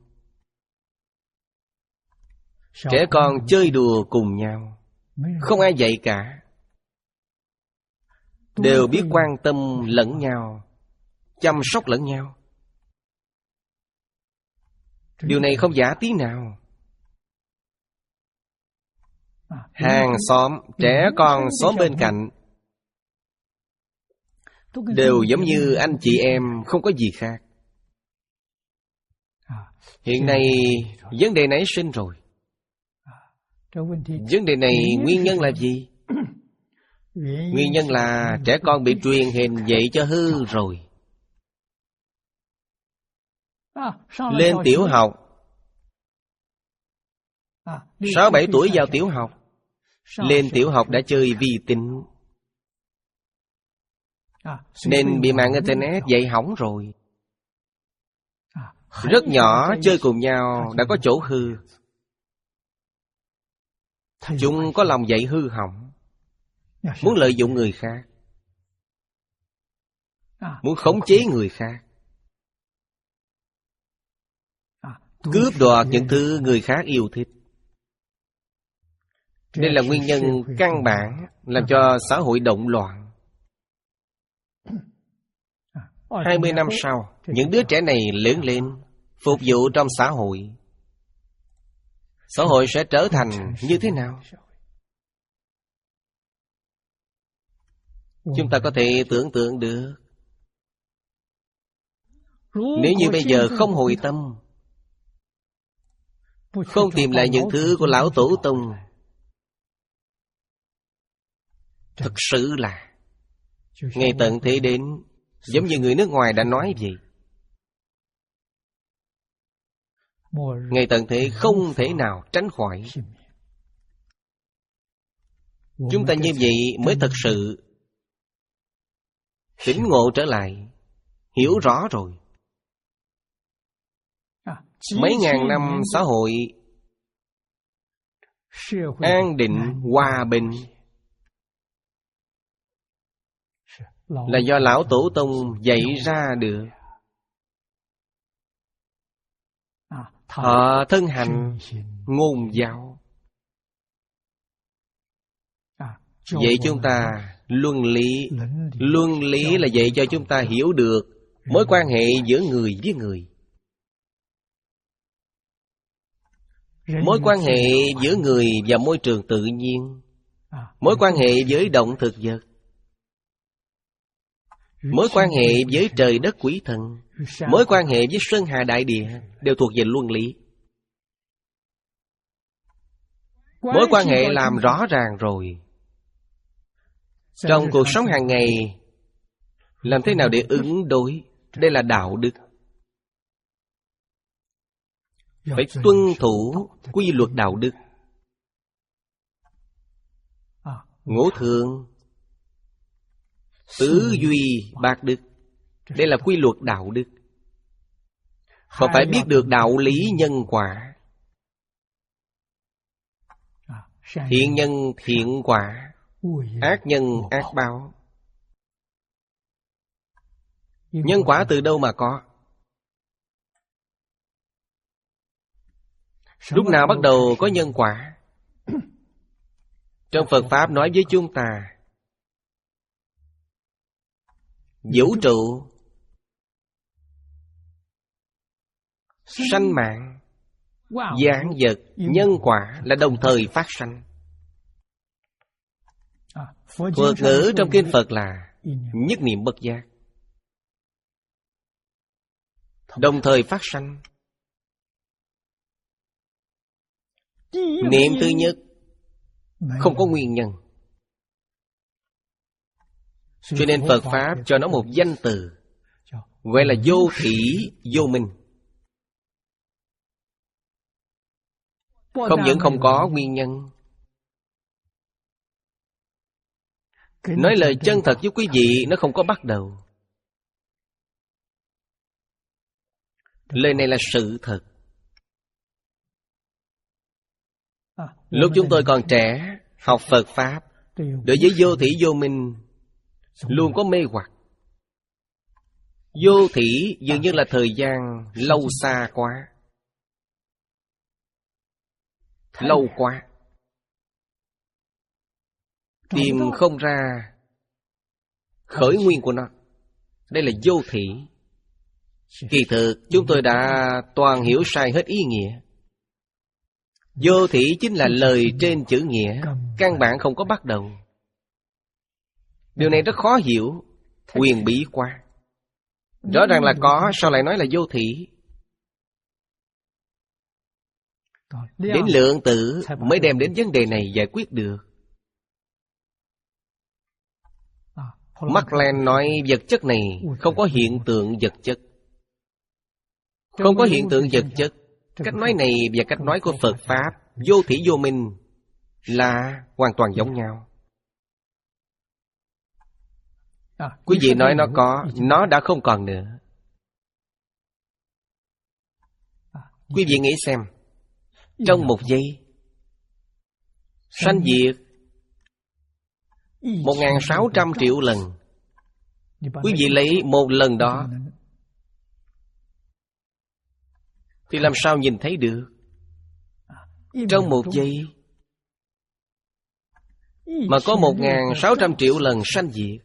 trẻ con chơi đùa cùng nhau, không ai dạy cả, đều biết quan tâm lẫn nhau, chăm sóc lẫn nhau. Điều này không giả tí nào. Hàng xóm, trẻ con xóm bên cạnh đều giống như anh chị em, không có gì khác. Hiện nay vấn đề nảy sinh rồi. Vấn đề này nguyên nhân là gì? Nguyên nhân là trẻ con bị truyền hình dạy cho hư rồi. Lên tiểu học, sáu bảy tuổi vào tiểu học, lên tiểu học đã chơi vi tính, nên bị mạng internet dạy hỏng rồi. Rất nhỏ chơi cùng nhau đã có chỗ hư. Chúng có lòng dạy hư hỏng, muốn lợi dụng người khác, muốn khống chế người khác, cướp đoạt những thứ người khác yêu thích. Đây là nguyên nhân căn bản làm cho xã hội động loạn. Hai mươi năm sau, những đứa trẻ này lớn lên, phục vụ trong xã hội. Xã hội sẽ trở thành như thế nào? Chúng ta có thể tưởng tượng được. Nếu như bây giờ không hồi tâm, không tìm lại những thứ của lão tổ tông, thật sự là ngày tận thế đến, giống như người nước ngoài đã nói vậy. Ngày tận thế không thể nào tránh khỏi. Chúng ta như vậy mới thật sự tỉnh ngộ trở lại, hiểu rõ rồi. Mấy ngàn năm xã hội an định, hòa bình là do lão tổ tông dạy ra được. Họ thân hành ngôn giáo, dạy chúng ta luân lý. Luân lý là dạy cho chúng ta hiểu được mối quan hệ giữa người với người, mối quan hệ giữa người và môi trường tự nhiên, mối quan hệ với động thực vật, mối quan hệ với trời đất quỷ thần, mối quan hệ với sơn hà đại địa, đều thuộc về luân lý. Mối quan hệ làm rõ ràng rồi, trong cuộc sống hàng ngày làm thế nào để ứng đối? Đây là đạo đức. Phải tuân thủ quy luật đạo đức. Ngũ thường, tứ duy, bát đức, đây là quy luật đạo đức. Còn phải biết được đạo lý nhân quả. Thiện nhân thiện quả, ác nhân ác báo. Nhân quả từ đâu mà có? Lúc nào bắt đầu có nhân quả? Trong Phật Pháp nói với chúng ta, vũ trụ, sanh mạng, vạn vật, nhân quả là đồng thời phát sanh. Thuật ngữ trong kinh Phật là nhất niệm bất giác, đồng thời phát sanh. Niệm thứ nhất không có nguyên nhân, Cho nên Phật Pháp cho nó một danh từ, gọi là vô thỉ vô minh. Không những không có nguyên nhân. Nói lời chân thật với quý vị, nó không có bắt đầu. Lời này là sự thật. Lúc chúng tôi còn trẻ, học Phật Pháp, đối với vô thỉ vô minh luôn có mê hoặc. Vô thỉ dường như là thời gian lâu xa quá, lâu quá, tìm không ra khởi nguyên của nó. Đây là vô thỉ. Kỳ thực chúng tôi đã toàn hiểu sai hết ý nghĩa. Vô thỉ chính là lời trên chữ nghĩa, căn bản không có bắt đầu. Điều này rất khó hiểu, huyền bí quá. Rõ ràng là có, sao lại nói là vô thỉ? Đến lượng tử mới đem đến vấn đề này giải quyết được. Mark Twain nói vật chất này không có hiện tượng vật chất. Không có hiện tượng vật chất. Cách nói này và cách nói của Phật Pháp vô thỉ vô minh là hoàn toàn giống nhau. Quý vị nói nó có, nó đã không còn nữa. Quý vị nghĩ xem, trong một giây sanh diệt một nghìn sáu trăm triệu lần. Quý vị lấy một lần đó thì làm sao nhìn thấy được? Trong một giây mà có một nghìn sáu trăm triệu lần sanh diệt.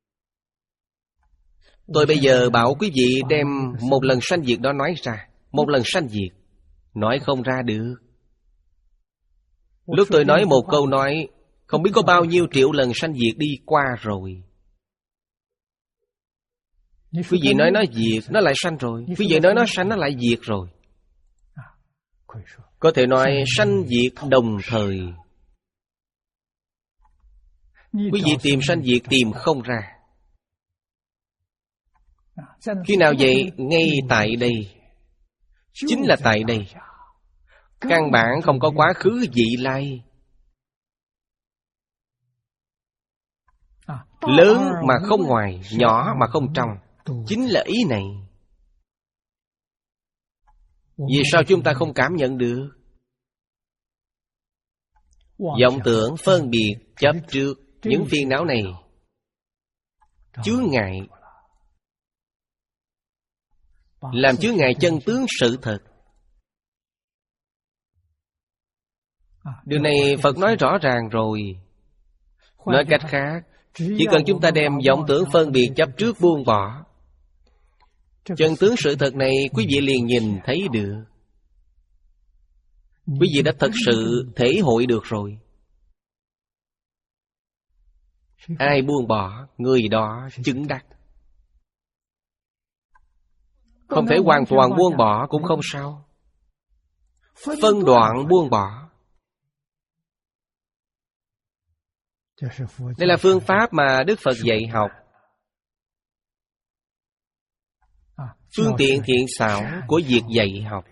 Tôi bây giờ bảo quý vị đem một lần sanh diệt đó nói ra. Một lần sanh diệt nói không ra được. Lúc tôi nói một câu nói, không biết có bao nhiêu triệu lần sanh diệt đi qua rồi. Quý vị nói nó diệt, nó lại sanh rồi. Quý vị nói nó sanh, nó lại diệt rồi. Có thể nói sanh diệt đồng thời. Quý vị tìm sanh diệt tìm không ra. Khi nào vậy? Ngay tại đây. Chính là tại đây. Căn bản không có quá khứ vị lai. Lớn mà không ngoài, nhỏ mà không trong. Chính là ý này. Vì sao chúng ta không cảm nhận được? Vọng tưởng, phân biệt, chấp trước, những phiền não này chướng ngại, làm chướng ngại chân tướng sự thật. Điều này Phật nói rõ ràng rồi. Nói cách khác, chỉ cần chúng ta đem vọng tưởng phân biệt chấp trước buông bỏ, chân tướng sự thật này quý vị liền nhìn thấy được. Quý vị đã thật sự thể hội được rồi. Ai buông bỏ, người đó chứng đắc. Không thể hoàn toàn buông bỏ cũng không sao. Phân đoạn buông bỏ. Đây là phương pháp mà Đức Phật dạy học. Phương tiện thiện xảo của việc dạy học.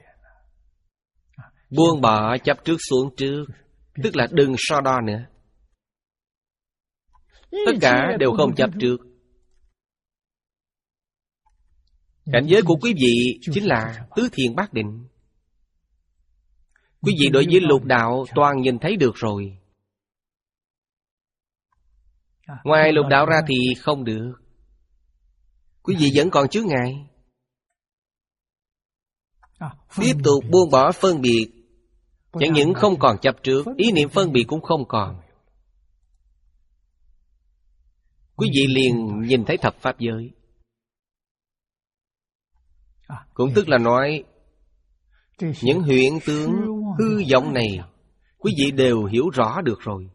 Buông bỏ chấp trước xuống trước, tức là đừng so đo nữa. Tất cả đều không chấp trước. Cảnh giới của quý vị chính là tứ thiền bát định. Quý vị đối với lục đạo toàn nhìn thấy được rồi. Ngoài lục đạo ra thì không được. Quý vị vẫn còn chướng ngại. Tiếp tục buông bỏ phân biệt. Chẳng những không còn chấp trước, ý niệm phân biệt cũng không còn. Quý vị liền nhìn thấy thập pháp giới. Cũng tức là nói, những huyễn tướng hư vọng này quý vị đều hiểu rõ được rồi.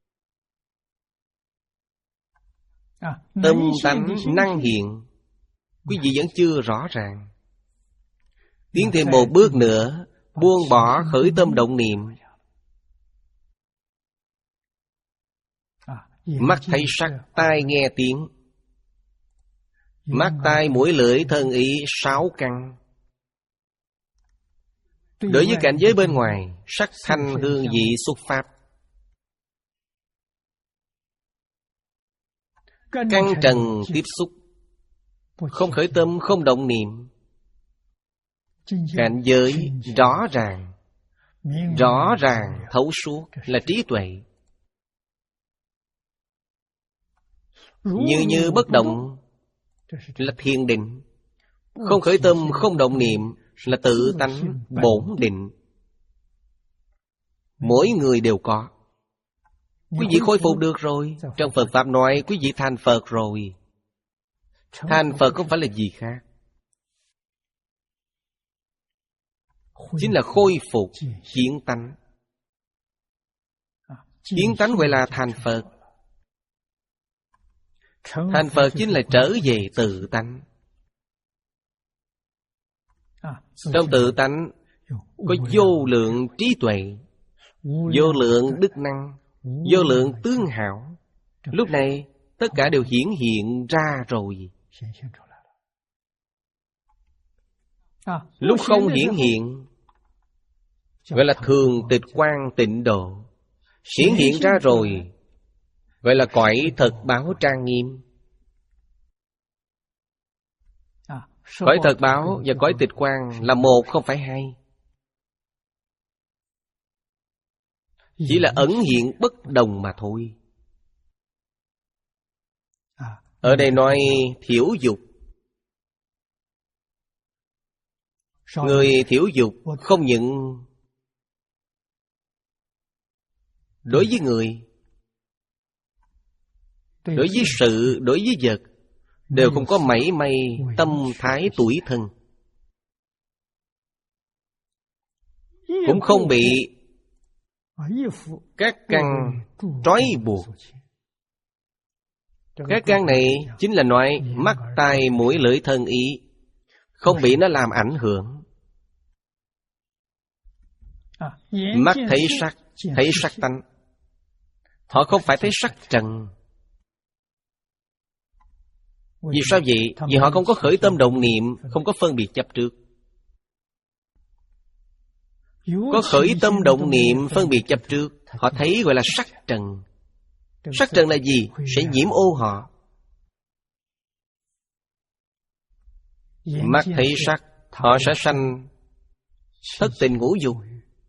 Tâm tánh năng hiện quý vị vẫn chưa rõ ràng. Tiến thêm một bước nữa, buông bỏ khởi tâm động niệm. Mắt thấy sắc, tai nghe tiếng, Mắt tai mũi lưỡi thân ý sáu căn. Đối với cảnh giới bên ngoài, sắc thanh hương vị xuất pháp, căn trần tiếp xúc, không khởi tâm, không động niệm. Cảnh giới rõ ràng, rõ ràng thấu suốt là trí tuệ. Như như bất động là thiền định, không khởi tâm, không động niệm là tự tánh bổn định. Mỗi người đều có. Quý vị khôi phục được rồi. Trong Phật Pháp nói quý vị thành Phật rồi. Thành Phật không phải là gì khác, chính là khôi phục kiến tánh. Kiến tánh gọi là thành Phật. Thành Phật chính là trở về tự tánh. Trong tự tánh có vô lượng trí tuệ, vô lượng đức năng, vô lượng tướng hảo. Lúc này tất cả đều hiển hiện ra rồi. Lúc không hiển hiện gọi là thường tịch quang tịnh độ. Hiển hiện ra rồi gọi là cõi thật báo trang nghiêm. Cõi thật báo và cõi tịch quang là một, không phải hai. Chỉ là ẩn hiện bất đồng mà thôi. Ở đây nói thiểu dục. Người thiểu dục không những đối với người, đối với sự, đối với vật đều không có mảy may tâm thái tủi thân, cũng không bị các căn trói buộc. Các căn này chính là nói mắt tai mũi lưỡi thân ý, không bị nó làm ảnh hưởng. Mắt thấy sắc, thấy sắc tánh. Họ không phải thấy sắc trần. Vì sao vậy? Vì họ không có khởi tâm động niệm, không có phân biệt chấp trước. Có khởi tâm động niệm, phân biệt chấp trước, họ thấy gọi là sắc trần. Sắc trần là gì? Sẽ nhiễm ô họ. Mắt thấy sắc, họ sẽ sanh thất tình ngũ dục.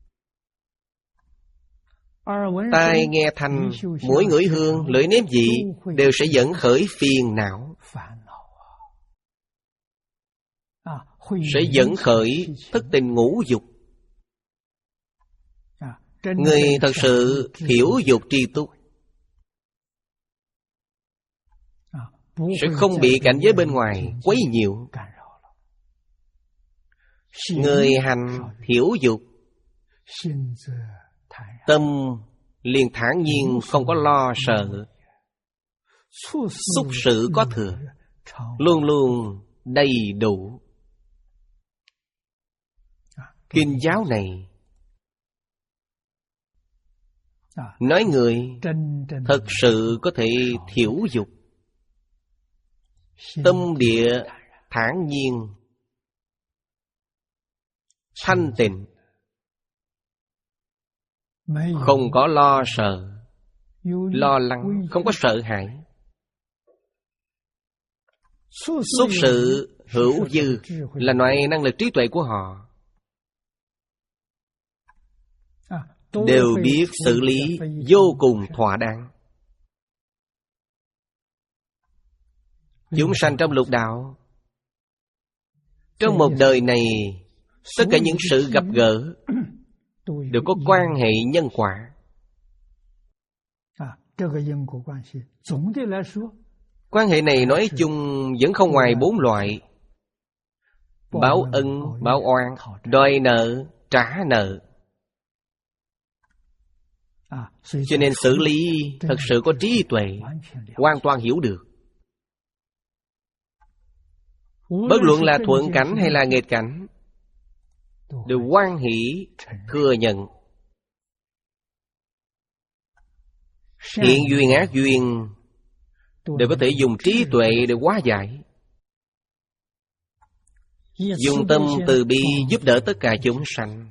Tai nghe thanh, mũi ngửi hương, lưỡi nếm vị đều sẽ dẫn khởi phiền não, sẽ dẫn khởi thất tình ngũ dục. Người thật sự thiểu dục tri túc sẽ không bị cảnh giới bên ngoài quấy nhiễu. Người hành thiểu dục, tâm liền thản nhiên, không có lo sợ. Xúc sự có thừa, luôn luôn đầy đủ. Kinh giáo này nói người thật sự có thể thiểu dục, tâm địa thản nhiên, thanh tịnh, không có lo sợ, lo lắng, không có sợ hãi. Xuất sự hữu dư là loại năng lực trí tuệ của họ, đều biết xử lý vô cùng thỏa đáng. Chúng sanh trong lục đạo, trong một đời này, tất cả những sự gặp gỡ đều có quan hệ nhân quả. Quan hệ này nói chung vẫn không ngoài bốn loại: báo ân, báo oan, đòi nợ, trả nợ. Cho nên xử lý thật sự có trí tuệ, hoàn toàn hiểu được. Bất luận là thuận cảnh hay là nghịch cảnh, đều hoan hỷ thừa nhận. Thiện duyên ác duyên đều có thể dùng trí tuệ để hóa giải. Dùng tâm từ bi giúp đỡ tất cả chúng sanh.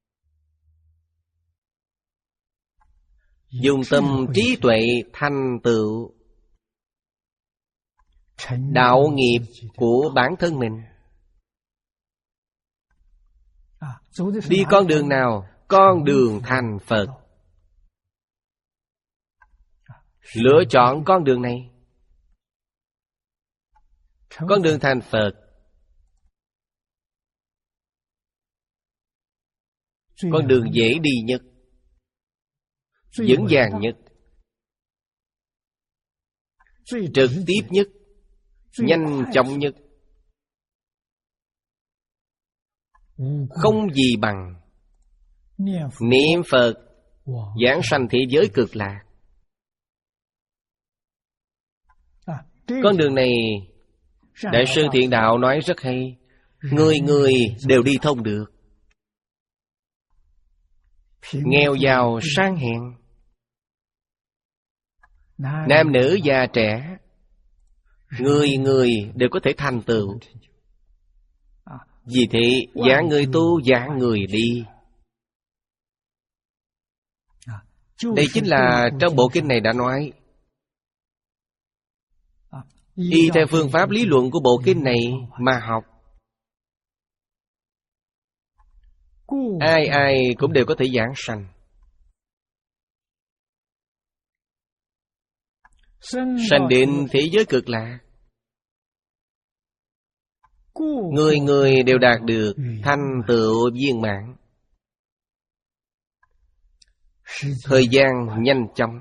Dùng tâm trí tuệ thành tựu đạo nghiệp của bản thân mình. Đi con đường nào? Con đường thành Phật. Lựa chọn con đường này. Con đường thành Phật, con đường dễ đi nhất, vững vàng nhất, trực tiếp nhất, nhanh chóng nhất. Không gì bằng niệm Phật giảng sanh thế giới cực lạc. Con đường này Đại sư Thiện Đạo nói rất hay. Người người đều đi thông được. Nghèo giàu sang hèn, nam nữ già trẻ, người người đều có thể thành tựu. Vì thế giảng người tu, giảng người đi. Đây chính là trong bộ kinh này đã nói. Y theo phương pháp lý luận của bộ kinh này mà học, ai ai cũng đều có thể giảng sanh. Sanh đến thế giới cực lạc, người người đều đạt được thành tựu viên mãn. Thời gian nhanh chóng,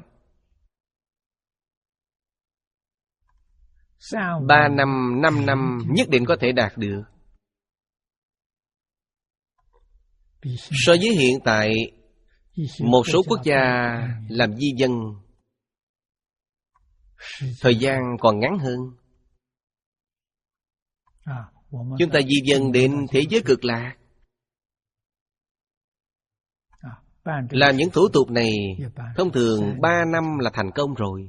Ba năm, năm năm nhất định có thể đạt được. So với hiện tại, một số quốc gia làm di dân, thời gian còn ngắn hơn. Chúng ta di dân đến thế giới cực lạc, làm những thủ tục này thông thường ba năm là thành công rồi.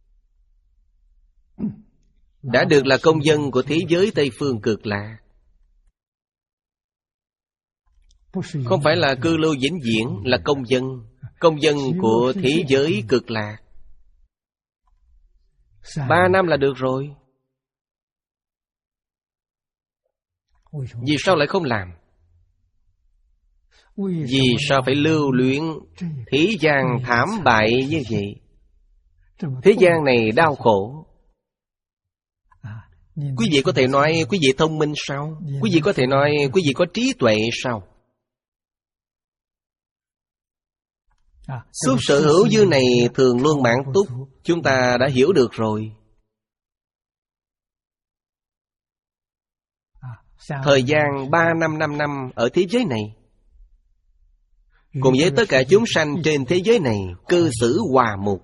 Đã được là công dân của thế giới Tây Phương cực lạc. Không phải là cư lưu vĩnh viễn, là công dân. Công dân của thế giới cực lạc. Ba năm là được rồi. Vì sao lại không làm? Vì sao phải lưu luyện thế gian thảm bại như vậy? Thế gian này đau khổ. Quý vị có thể nói quý vị thông minh sao? Quý vị có thể nói quý vị có trí tuệ sao? Suốt sở hữu dư này thường luôn mãn túc, chúng ta đã hiểu được rồi. Thời gian ba năm, năm năm ở thế giới này, cùng với tất cả chúng sanh trên thế giới này cư xử hòa mục.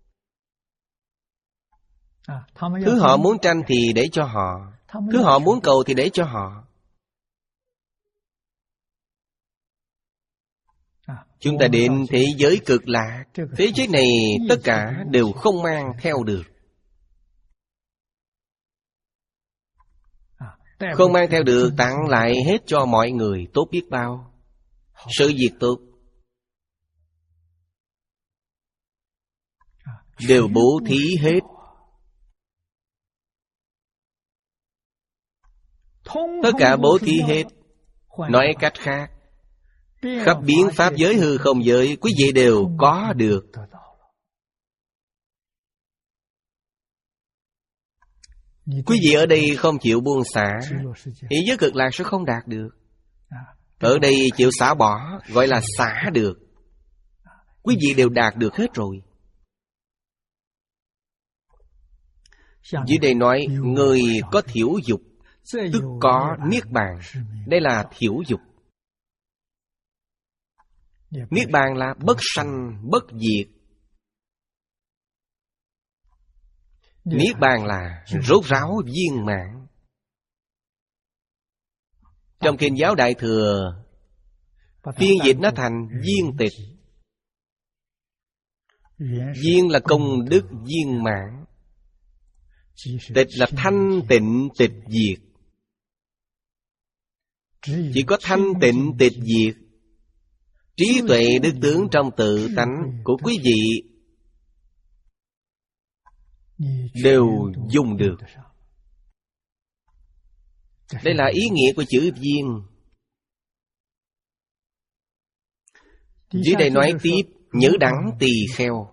Thứ họ muốn tranh thì để cho họ, thứ họ muốn cầu thì để cho họ. Chúng ta đến thế giới cực lạc, thế giới này tất cả đều không mang theo được. Không mang theo được, tặng lại hết cho mọi người, tốt biết bao. Sự việc tốt đều bố thí hết. Tất cả bố thí hết. Nói cách khác, khắp biến pháp giới hư không giới, quý vị đều có được. Quý vị ở đây không chịu buông xả, thế giới cực lạc sẽ không đạt được. Ở đây chịu xả bỏ, gọi là xả được. Quý vị đều đạt được hết rồi. Dưới đây nói, người có thiểu dục, tức có niết bàn. Đây là thiểu dục. Niết bàn là bất sanh, bất diệt. Niết bàn là rốt ráo viên mãn. Trong kinh giáo Đại Thừa, phiên dịch nó thành viên tịch. Viên là công đức viên mãn, tịch là thanh tịnh tịch diệt. Chỉ có thanh tịnh tịch diệt, trí tuệ đức tướng trong tự tánh của quý vị đều dùng được. Đây là ý nghĩa của chữ viên. Dưới đây nói tiếp, nhữ đẳng tỳ kheo.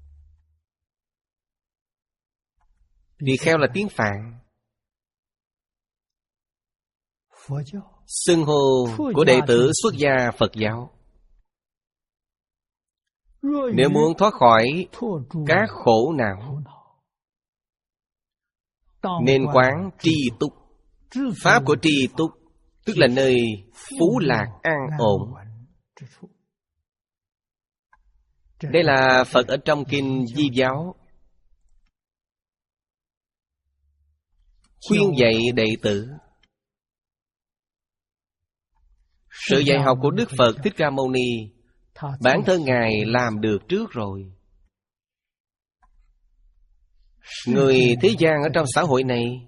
Tỳ kheo là tiếng Phạn, xưng hô của đệ tử xuất gia Phật giáo. Nếu muốn thoát khỏi các khổ não, nên quán tri túc. Pháp của tri túc tức là nơi phú lạc an ổn. Đây là Phật ở trong kinh Di Giáo khuyên dạy đệ tử. Sự dạy học của Đức Phật Thích Ca Mâu Ni, bản thân Ngài làm được trước rồi. Người thế gian ở trong xã hội này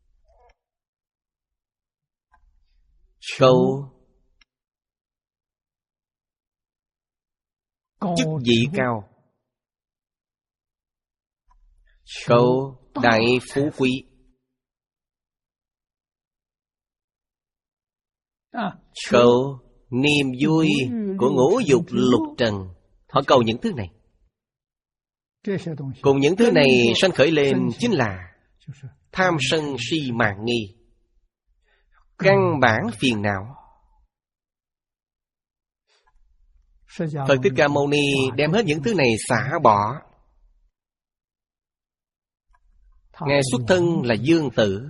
cầu chức vị cao, cầu đại phú quý, cầu niềm vui của ngũ dục lục trần. Họ cầu những thứ này. Cùng những thứ này sanh khởi lên chính là tham sân si mạn nghi, căn bản phiền não. Phật Thích Ca Mâu Ni đem hết những thứ này xả bỏ. Ngài xuất thân là dương tử.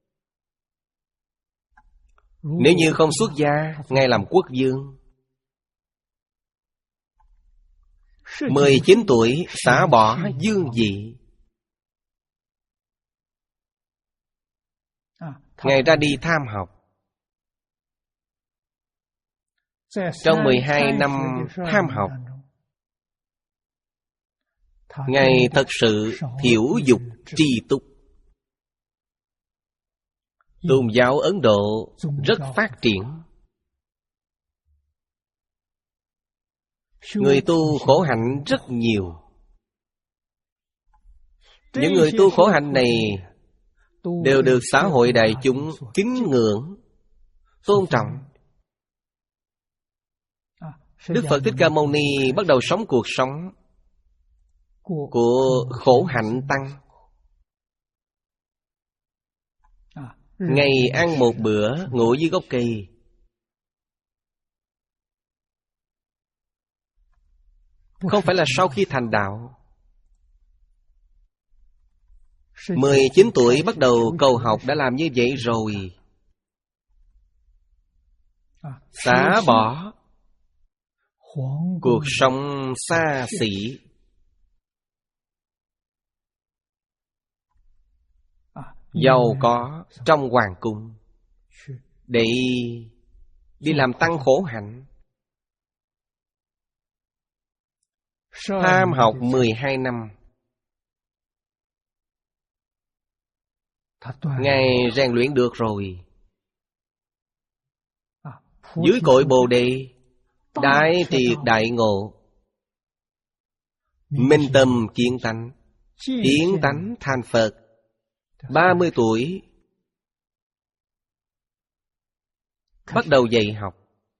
Nếu như không xuất gia, Ngài làm quốc vương. mười chín tuổi xả bỏ dương vị. Ngài ra đi tham học. Trong mười hai năm tham học, Ngài thật sự thiểu dục tri túc. Tôn giáo Ấn Độ rất phát triển. Người tu khổ hạnh rất nhiều. Những người tu khổ hạnh này đều được xã hội đại chúng kính ngưỡng, tôn trọng. Đức Phật Thích Ca Mâu Ni bắt đầu sống cuộc sống của khổ hạnh tăng. Ngày ăn một bữa, ngủ dưới gốc cây. Không phải là sau khi thành đạo. mười chín tuổi bắt đầu cầu học đã làm như vậy rồi. Xả bỏ cuộc sống xa xỉ, giàu có trong hoàng cung, để đi làm tăng khổ hạnh. Tham học mười hai năm, Ngài rèn luyện được rồi. Dưới cội Bồ Đề, đại triệt đại ngộ, minh tâm kiến tánh, kiến tánh thành Phật. Ba mươi tuổi bắt đầu dạy học.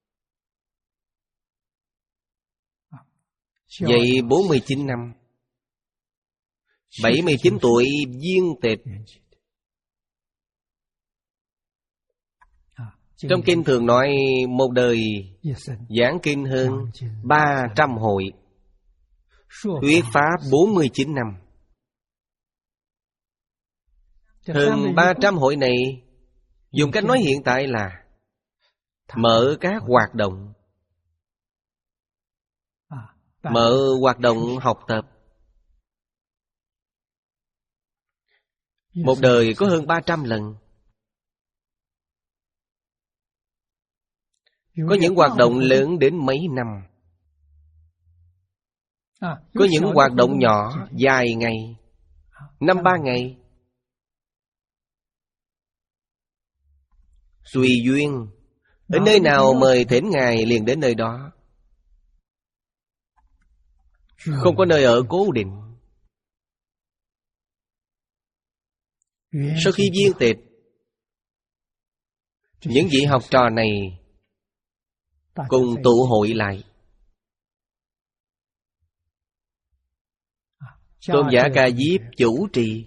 Dạy bốn mươi chín năm. Bảy mươi chín tuổi viên tịch. Trong kinh thường nói một đời giảng kinh hơn ba trăm hội, thuyết pháp bốn mươi chín năm. Hơn ba trăm hội này, dùng cách nói hiện tại là mở các hoạt động. Mở hoạt động học tập. Một đời có hơn ba trăm lần. Có những hoạt động lớn đến mấy năm. Có những hoạt động nhỏ dài ngày, năm ba ngày. Tùy duyên, Ở nơi nào mời thỉnh Ngài liền đến nơi đó. Không có nơi ở cố định. Sau khi viên tịch, những vị học trò này cùng tụ hội lại. Tôn giả Ca Diếp chủ trì.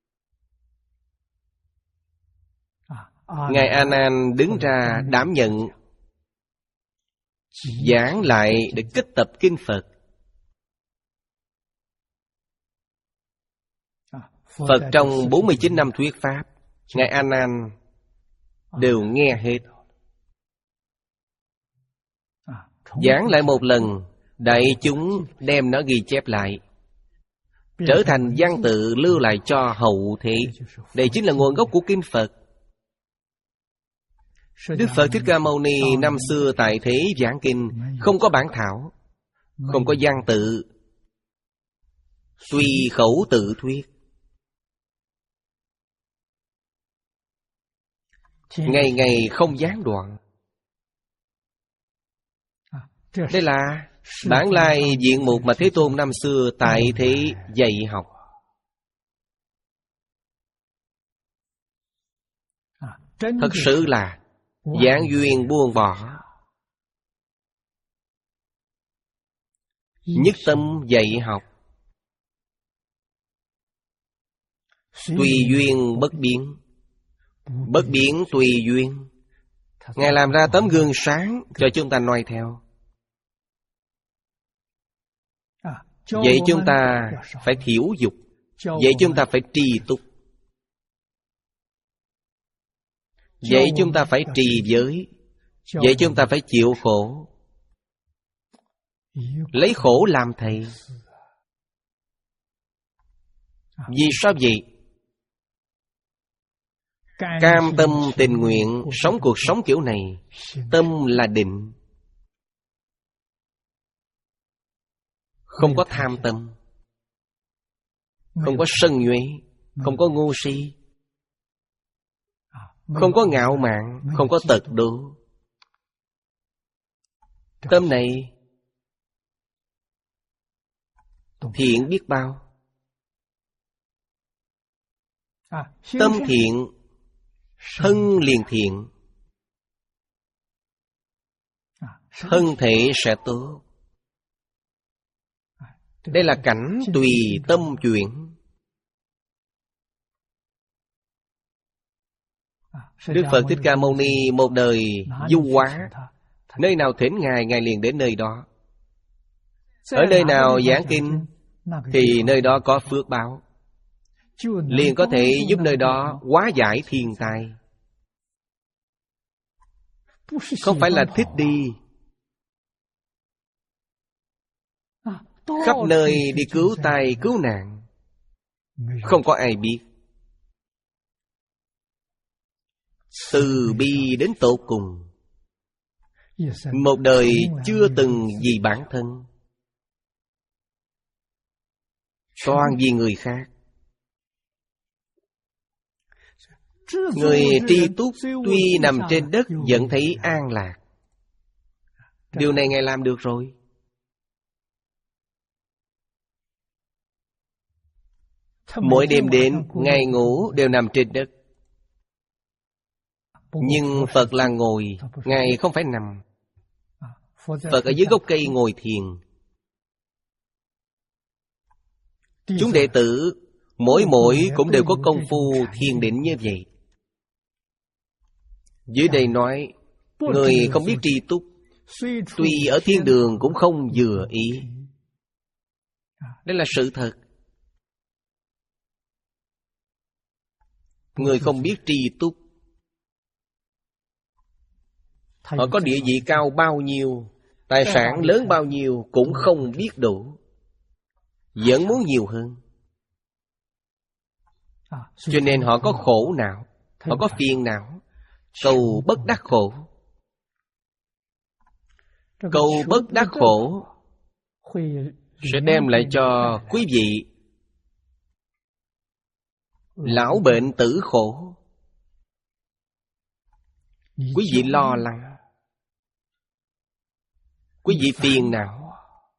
Ngài A Nan đứng ra đảm nhận giảng lại để kích tập kinh Phật. Phật trong bốn mươi chín năm thuyết Pháp, Ngài A Nan đều nghe hết. Giảng lại một lần, đại chúng đem nó ghi chép lại, trở thành văn tự lưu lại cho hậu thế. Đây chính là nguồn gốc của kinh Phật. Đức Phật Thích Ca Mâu Ni năm xưa tại thế giảng kinh, không có bản thảo, không có văn tự, tùy khẩu tự thuyết. Ngày ngày không gián đoạn. Đây là bản lai diện mục mà Thế Tôn năm xưa tại thế dạy học. Thật sự là giảng duyên buông bỏ, nhất tâm dạy học, tùy duyên bất biến, bất biến tùy duyên. Ngài làm ra tấm gương sáng cho chúng ta noi theo. Vậy chúng ta phải thiểu dục, vậy chúng ta phải trì túc, vậy chúng ta phải trì giới, vậy chúng ta phải chịu khổ. Lấy khổ làm thầy. Vì sao vậy? Cam tâm tình nguyện sống cuộc sống kiểu này. Tâm là định, không có tham tâm, không có sân nhuệ, không có ngu si, không có ngạo mạn, không có tật đố. Tâm này thiện biết bao. Tâm thiện, thân liền thiện, thân thể sẽ tốt. Đây là cảnh tùy tâm chuyển. Đức Phật Thích Ca Mâu Ni một đời du hóa, nơi nào thỉnh Ngài, Ngài liền đến nơi đó. Ở nơi nào giảng kinh thì nơi đó có phước báo, liền có thể giúp nơi đó hóa giải thiên tai. Không phải là thích đi khắp nơi đi cứu tai cứu nạn, không có ai biết. Từ bi đến tột cùng, một đời chưa từng vì bản thân, toàn vì người khác. Người tri túc tuy nằm trên đất vẫn thấy an lạc. Điều này Ngài làm được rồi. Mỗi đêm đến, Ngài ngủ đều nằm trên đất. Nhưng Phật là ngồi, Ngài không phải nằm. Phật ở dưới gốc cây ngồi thiền. Chúng đệ tử mỗi mỗi cũng đều có công phu thiền định như vậy. Dưới đây nói, người không biết tri túc, tuy ở thiên đường cũng không vừa ý. Đây là sự thật. Người không biết tri túc, họ có địa vị cao bao nhiêu, tài sản lớn bao nhiêu cũng không biết đủ, vẫn muốn nhiều hơn. Cho nên họ có khổ não, họ có phiền não, cầu bất đắc khổ. Cầu bất đắc khổ sẽ đem lại cho quý vị lão bệnh tử khổ. Quý vị lo lắng, Quý vị phiền não,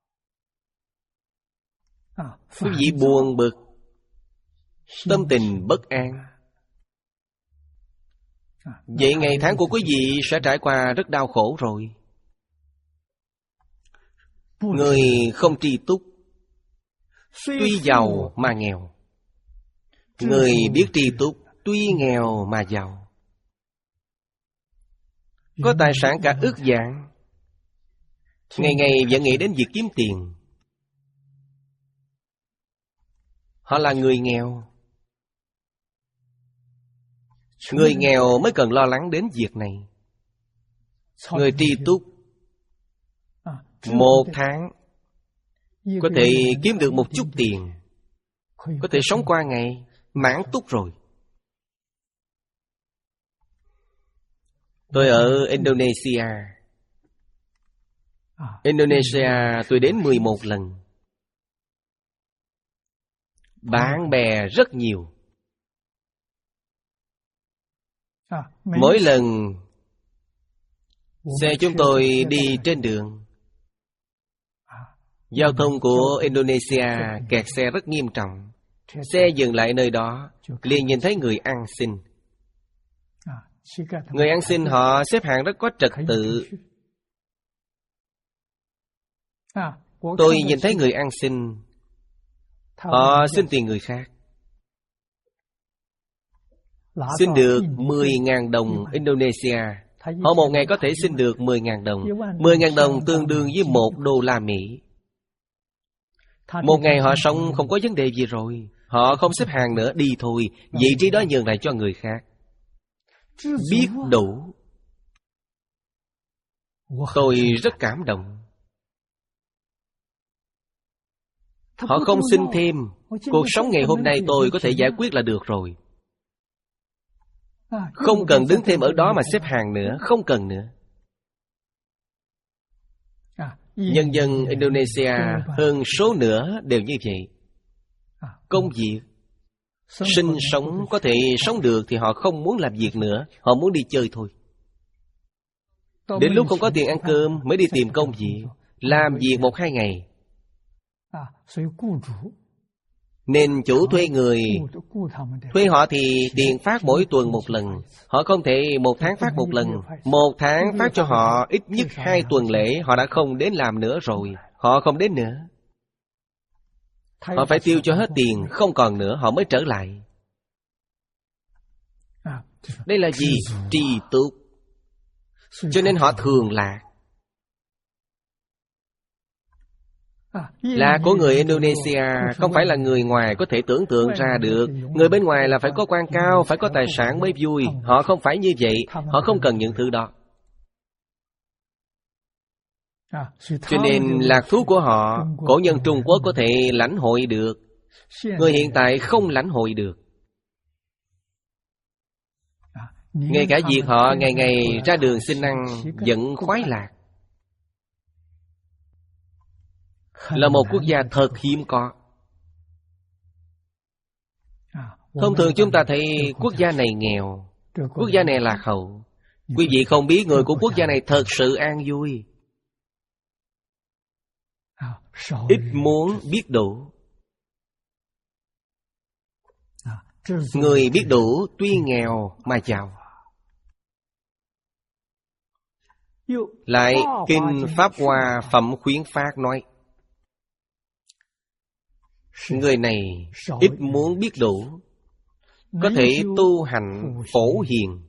quý vị buồn bực, tâm tình bất an, vậy ngày tháng của quý vị sẽ trải qua rất đau khổ rồi. Người không tri túc, tuy giàu mà nghèo. Người biết tri túc, tuy nghèo mà giàu. Có tài sản cả ước vạn, ngày ngày vẫn nghĩ đến việc kiếm tiền. Họ là người nghèo. Người nghèo mới cần lo lắng đến việc này. Người tri túc một tháng có thể kiếm được một chút tiền, có thể sống qua ngày, mãn túc rồi. Tôi ở Indonesia. Indonesia tôi đến mười một lần. Bạn bè rất nhiều. Mỗi lần xe chúng tôi đi trên đường, giao thông của Indonesia kẹt xe rất nghiêm trọng. Xe dừng lại nơi đó, liền nhìn thấy người ăn xin. Người ăn xin họ xếp hàng rất có trật tự. Tôi nhìn thấy người ăn xin, họ xin tiền người khác. Xin được mười nghìn đồng Indonesia. Họ một ngày có thể xin được mười nghìn đồng. mười nghìn đồng tương đương với một đô la Mỹ. Một ngày họ sống không có vấn đề gì rồi. Họ không xếp hàng nữa, đi thôi. Vị trí đó nhường lại cho người khác. Biết đủ. Tôi rất cảm động. Họ không xin thêm. Cuộc sống ngày hôm nay tôi có thể giải quyết là được rồi. Không cần đứng thêm ở đó mà xếp hàng nữa. Không cần nữa. Nhân dân Indonesia hơn số nữa đều như vậy. Công việc, sinh sống có thể sống được thì họ không muốn làm việc nữa. Họ muốn đi chơi thôi. Đến lúc không có tiền ăn cơm mới đi tìm công việc. Làm việc một hai ngày. Nên chủ thuê người, thuê họ thì tiền phát mỗi tuần một lần. Họ không thể một tháng phát một lần. Một tháng phát cho họ ít nhất hai tuần lễ. Họ đã không đến làm nữa rồi. Họ không đến nữa. Họ phải tiêu cho hết tiền, không còn nữa họ mới trở lại. Đây là gì? Tri túc. Cho nên họ thường lạc. Lạc của người Indonesia không phải là người ngoài có thể tưởng tượng ra được. Người bên ngoài là phải có quan cao, phải có tài sản mới vui. Họ không phải như vậy. Họ không cần những thứ đó. Cho nên lạc thú của họ, cổ nhân Trung Quốc có thể lãnh hội được. Người hiện tại không lãnh hội được. Ngay cả việc họ ngày ngày ra đường xin ăn vẫn khoái lạc. Là một quốc gia thật hiếm có. Thông thường chúng ta thấy quốc gia này nghèo, quốc gia này lạc hậu. Quý vị không biết người của quốc gia này thật sự an vui. Ít muốn biết đủ. Người biết đủ tuy nghèo mà giàu. Lại Kinh Pháp Hoa Phẩm Khuyến Phát nói, người này ít muốn biết đủ, có thể tu hành phổ hiền.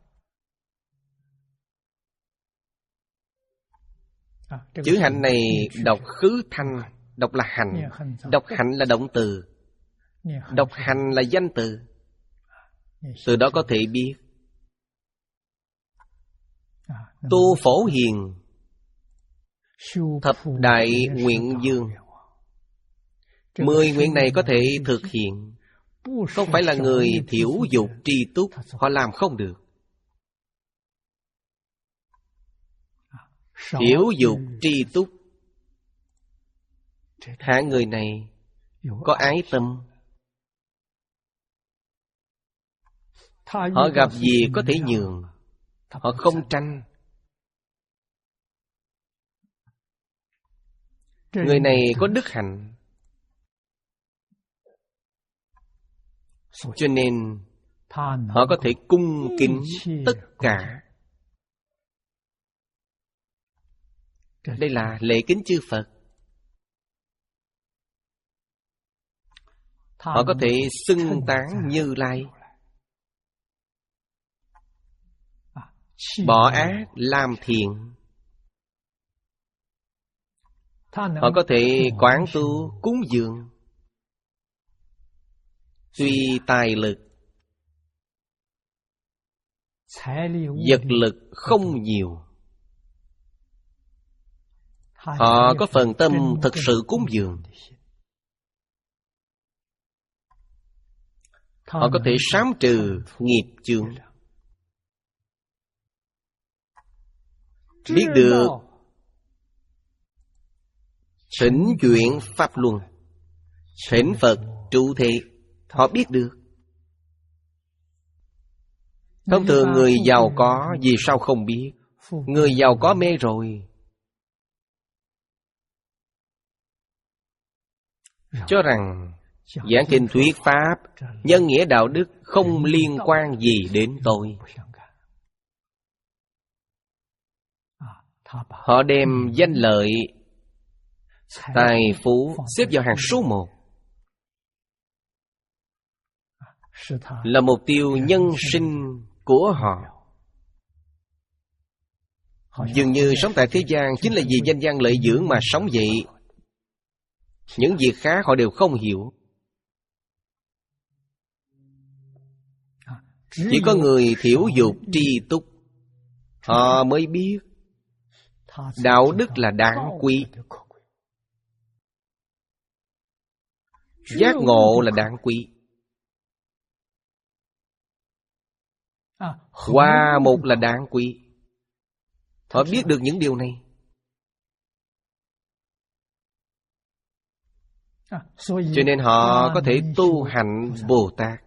Chữ hạnh này đọc khứ thanh, đọc là hành. Đọc hạnh là động từ, đọc hành là danh từ. Từ đó có thể biết tu phổ hiền, thập đại nguyện dương. Mười nguyện này có thể thực hiện. Không phải là người thiểu dục tri túc, họ làm không được. Thiểu dục tri túc, hạng người này có ái tâm. Họ gặp gì có thể nhường. Họ không tranh. Người này có đức hạnh, cho nên họ có thể cung kính tất cả. Đây là lễ kính chư Phật. Họ có thể xưng tán Như Lai, bỏ ác làm thiện. Họ có thể quán tu cúng dường, tùy tài lực. Vật lực không nhiều, họ có phần tâm thực sự cúng dường. Họ có thể sám trừ nghiệp chướng, biết được thỉnh chuyển pháp luân, thỉnh Phật trụ thế. Họ biết được. Thông thường người giàu có vì sao không biết? Người giàu có mê rồi, cho rằng giảng kinh thuyết pháp, nhân nghĩa đạo đức không liên quan gì đến tôi. Họ đem danh lợi, tài phú xếp vào hàng số một, là mục tiêu nhân sinh của họ. Dường như sống tại thế gian chính là vì danh văn lợi dưỡng mà sống vậy. Những việc khác họ đều không hiểu. Chỉ có người thiểu dục tri túc, họ mới biết đạo đức là đáng quý, giác ngộ là đáng quý, hoa mục là đáng quý. Họ biết được những điều này. Cho nên họ có thể tu hành Bồ Tát.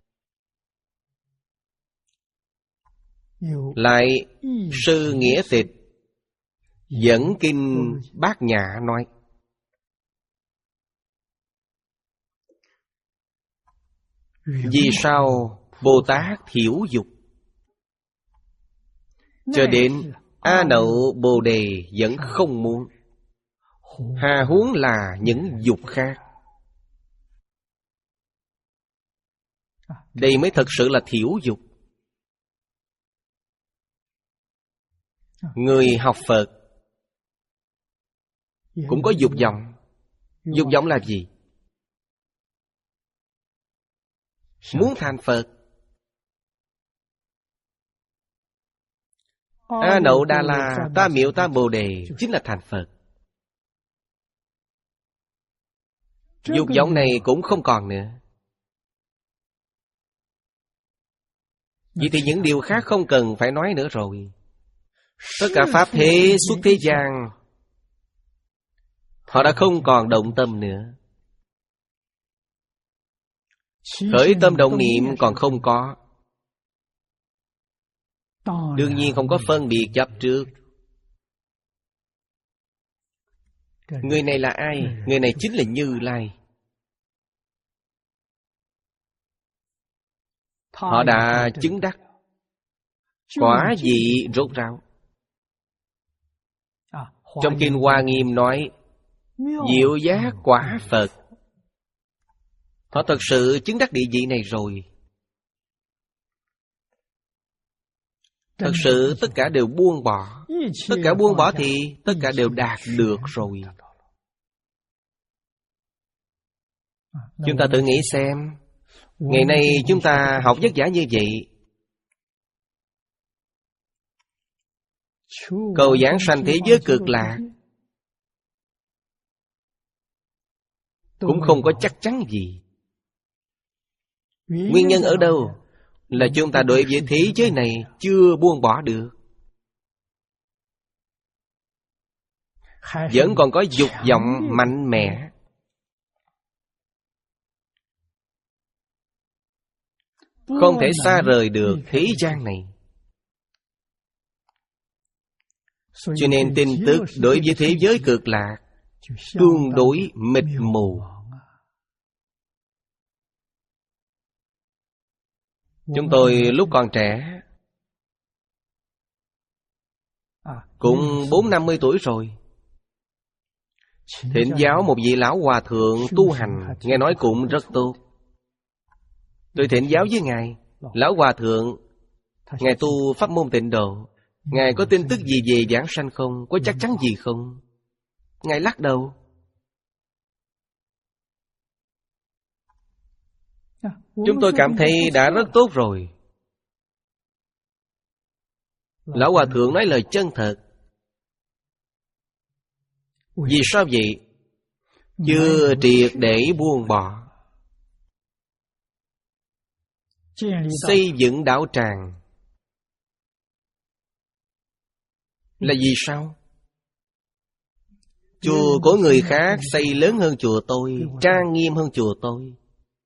Lại Sư Nghĩa Tịch dẫn kinh Bát Nhã nói, vì sao Bồ Tát thiểu dục? Cho đến A Nậu Bồ Đề vẫn không muốn, hà huống là những dục khác. Đây mới thật sự là thiểu dục. Người học Phật cũng có dục vọng. Dục vọng là gì? Muốn thành Phật. A Nậu Đà La, Ta Miệu Ta Bồ Đề chính là thành Phật. Dục vọng này cũng không còn nữa. Vậy thì những điều khác không cần phải nói nữa rồi. Tất cả pháp thế xuất thế gian, họ đã không còn động tâm nữa. Khởi tâm động niệm còn không có, đương nhiên không có phân biệt chấp trước. Người này là ai? Người này chính là Như Lai. Họ đã chứng đắc quả vị rốt ráo. Trong kinh Hoa Nghiêm nói diệu giác quả Phật. Họ thật sự chứng đắc địa vị này rồi. Thật sự tất cả đều buông bỏ. Tất cả buông bỏ thì tất cả đều đạt được rồi. Chúng ta tự nghĩ xem, ngày nay chúng ta học vất vả như vậy, cầu giảng sanh thế giới cực lạc, cũng không có chắc chắn gì. Nguyên nhân ở đâu? Là chúng ta đối với thế giới này chưa buông bỏ được, vẫn còn có dục vọng mạnh mẽ. Không thể xa rời được thế gian này. Cho nên tin tức đối với thế giới cực lạc tương đối mịt mù. Chúng tôi lúc còn trẻ cũng bốn năm mươi tuổi rồi, thỉnh giáo một vị lão hòa thượng tu hành, nghe nói cũng rất tốt. Tôi thỉnh giáo với Ngài. Lão hòa thượng, Ngài tu pháp môn Tịnh Độ, Ngài có tin tức gì về vãng sanh không? Có chắc chắn gì không? Ngài lắc đầu. Chúng tôi cảm thấy đã rất tốt rồi. Lão hòa thượng nói lời chân thật. Vì sao vậy? Chưa triệt để buông bỏ, xây dựng đạo tràng. Là vì sao? Chùa của người khác xây lớn hơn chùa tôi, trang nghiêm hơn chùa tôi.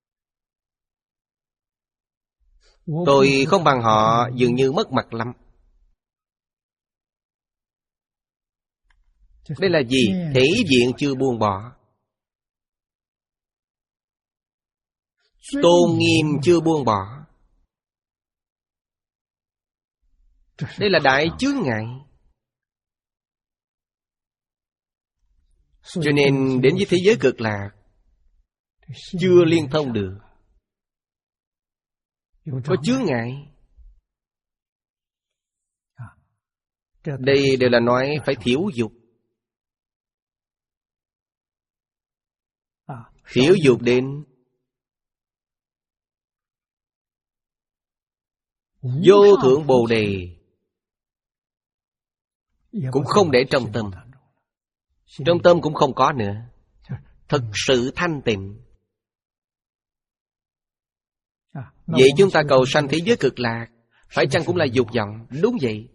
Tôi không bằng họ, dường như mất mặt lắm. Đây là gì? Thể diện chưa buông bỏ, tôn nghiêm chưa buông bỏ. Đây là đại chướng ngại. Cho nên đến với thế giới cực lạc chưa liên thông được, có chướng ngại. Đây đều là nói phải thiểu dục. Thiểu dục đến vô thượng Bồ Đề cũng không để trong tâm. Trong tâm cũng không có nữa. Thật sự thanh tịnh. Vậy chúng ta cầu sanh thế giới cực lạc, phải chăng cũng là dục vọng? Đúng vậy.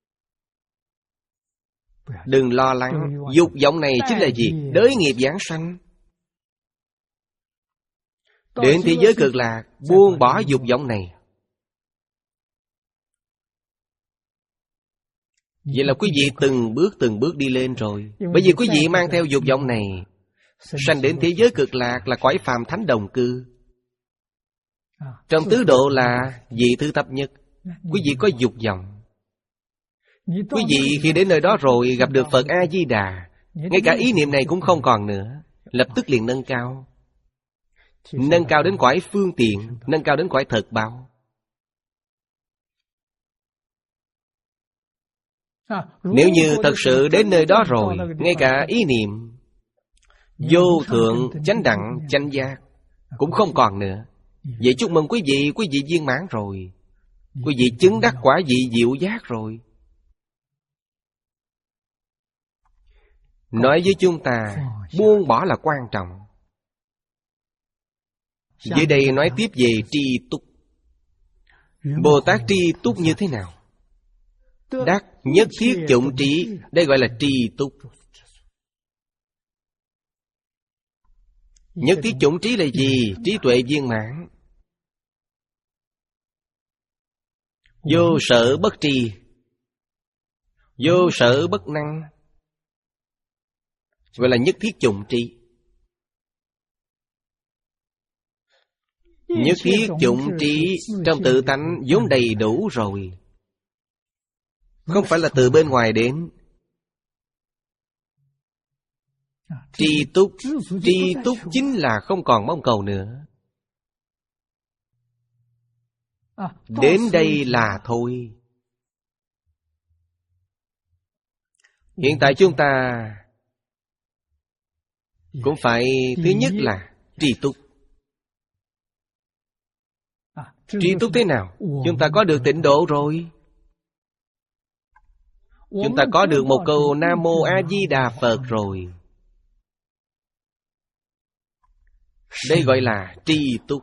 Đừng lo lắng. Dục vọng này chính là gì? Đới nghiệp giảng sanh. Đến thế giới cực lạc, buông bỏ dục vọng này. Vậy là quý vị từng bước từng bước đi lên rồi. Bởi vì quý vị mang theo dục vọng này, sanh đến thế giới cực lạc là cõi phàm thánh đồng cư. Trong tứ độ là vị thứ thấp nhất. Quý vị có dục vọng. Quý vị khi đến nơi đó rồi gặp được Phật A-di-đà, ngay cả ý niệm này cũng không còn nữa. Lập tức liền nâng cao. Nâng cao đến cõi phương tiện, nâng cao đến cõi thật báo. Nếu như thật sự đến nơi đó rồi, ngay cả ý niệm vô thượng, chánh đẳng, chánh giác cũng không còn nữa. Vậy chúc mừng quý vị, quý vị viên mãn rồi. Quý vị chứng đắc quả vị diệu giác rồi. Nói với chúng ta, buông bỏ là quan trọng. Dưới đây nói tiếp về tri túc. Bồ Tát tri túc như thế nào? Đắc nhất thiết chủng trí, đây gọi là tri túc. Nhất thiết chủng trí là gì? Trí tuệ viên mãn. Vô sở bất tri, vô sở bất năng, gọi là nhất thiết chủng trí. Nhất thiết chủng trí trong tự tánh vốn đầy đủ rồi, không phải là từ bên ngoài đến. Tri túc, tri túc chính là không còn mong cầu nữa. Đến đây là thôi. Hiện tại chúng ta cũng phải thứ nhất là tri túc. Tri túc thế nào? Chúng ta có được tịnh độ rồi. Chúng ta có được một câu Nam Mô A Di Đà Phật rồi. Đây gọi là tri túc.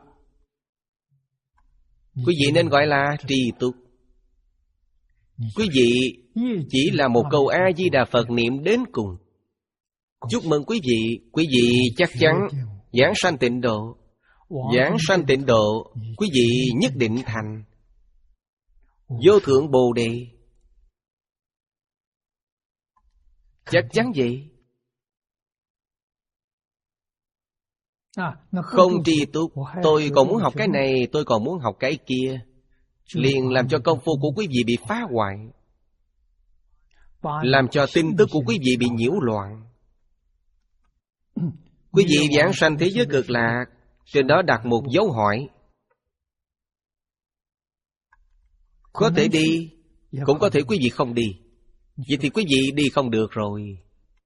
Quý vị nên gọi là tri túc. Quý vị chỉ là một câu A Di Đà Phật niệm đến cùng. Chúc mừng quý vị. Quý vị chắc chắn giảng sanh tịnh độ. Giảng sanh tịnh độ, quý vị nhất định thành vô thượng Bồ Đề. Chắc chắn vậy. Không tri túc, tôi còn muốn học cái này, tôi còn muốn học cái kia, liền làm cho công phu của quý vị bị phá hoại, làm cho tin tức của quý vị bị nhiễu loạn. Quý vị giảng sanh thế giới cực lạc, trên đó đặt một dấu hỏi. Có thể đi, cũng có thể quý vị không đi. Vậy thì quý vị đi không được rồi.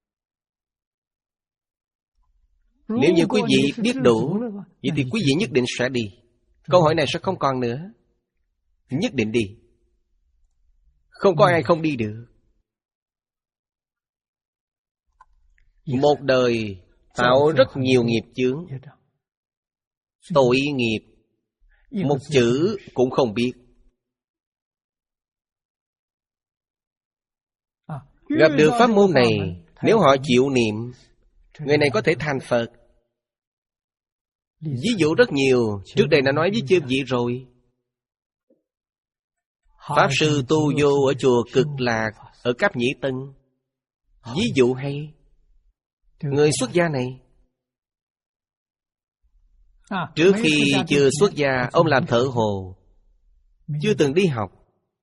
Nếu như quý vị biết đủ, vậy thì quý vị nhất định sẽ đi. Câu hỏi này sẽ không còn nữa. Nhất định đi. Không có ai không đi được. Một đời tạo rất nhiều nghiệp chướng, tội nghiệp, một chữ cũng không biết. Gặp được pháp môn này, nếu họ chịu niệm, người này có thể thành Phật. Ví dụ rất nhiều, trước đây đã nói với chư vị rồi. Pháp sư tu vô ở chùa Cực Lạc, ở Cáp Nhĩ Tân. Ví dụ hay. Người xuất gia này, trước khi chưa xuất gia, ông làm thợ hồ, chưa từng đi học.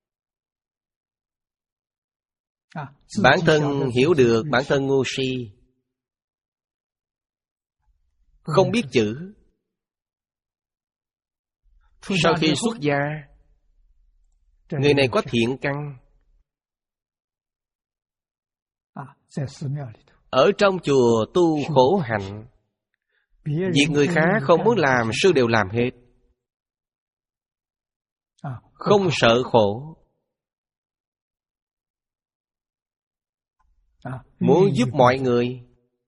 Bản thân hiểu được bản thân ngu si, không biết chữ. Sau khi xuất gia, người này có thiện căn. Ở trong chùa tu khổ hạnh, việc người khác không muốn làm, sư đều làm hết. Không sợ khổ, muốn giúp mọi người,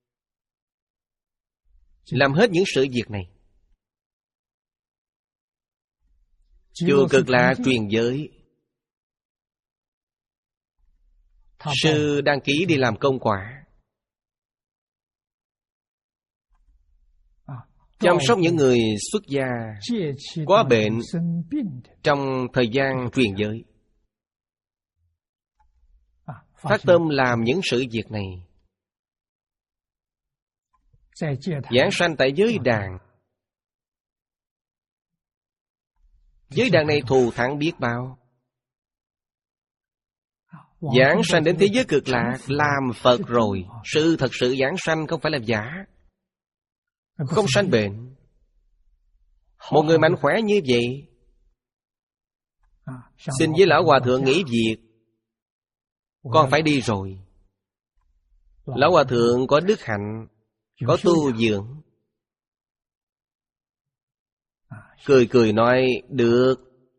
làm hết những sự việc này. Chùa Cực Lạc truyền giới, sư đăng ký đi làm công quả, chăm sóc những người xuất gia có bệnh trong thời gian truyền giới. Phát tâm làm những sự việc này. Giảng sanh tại giới đàn. Giới đàn này thù thắng biết bao. Giảng sanh đến thế giới Cực Lạc, làm Phật rồi. Sư thật sự giảng sanh không phải là giả, không sanh bệnh. Một người mạnh khỏe như vậy, xin với lão hòa thượng nghỉ việc, con phải đi rồi. Lão hòa thượng có đức hạnh, có tu dưỡng, cười cười nói được.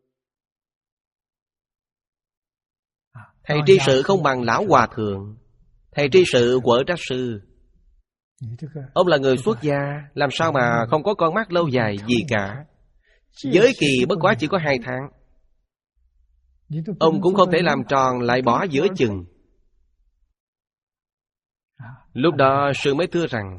Thầy tri sự không bằng lão hòa thượng. Thầy tri sự quở trách sư. Ông là người xuất gia, làm sao mà không có con mắt lâu dài gì cả. Giới kỳ bất quá chỉ có hai tháng, ông cũng không thể làm tròn lại bỏ giữa chừng. Lúc đó sư mới thưa rằng,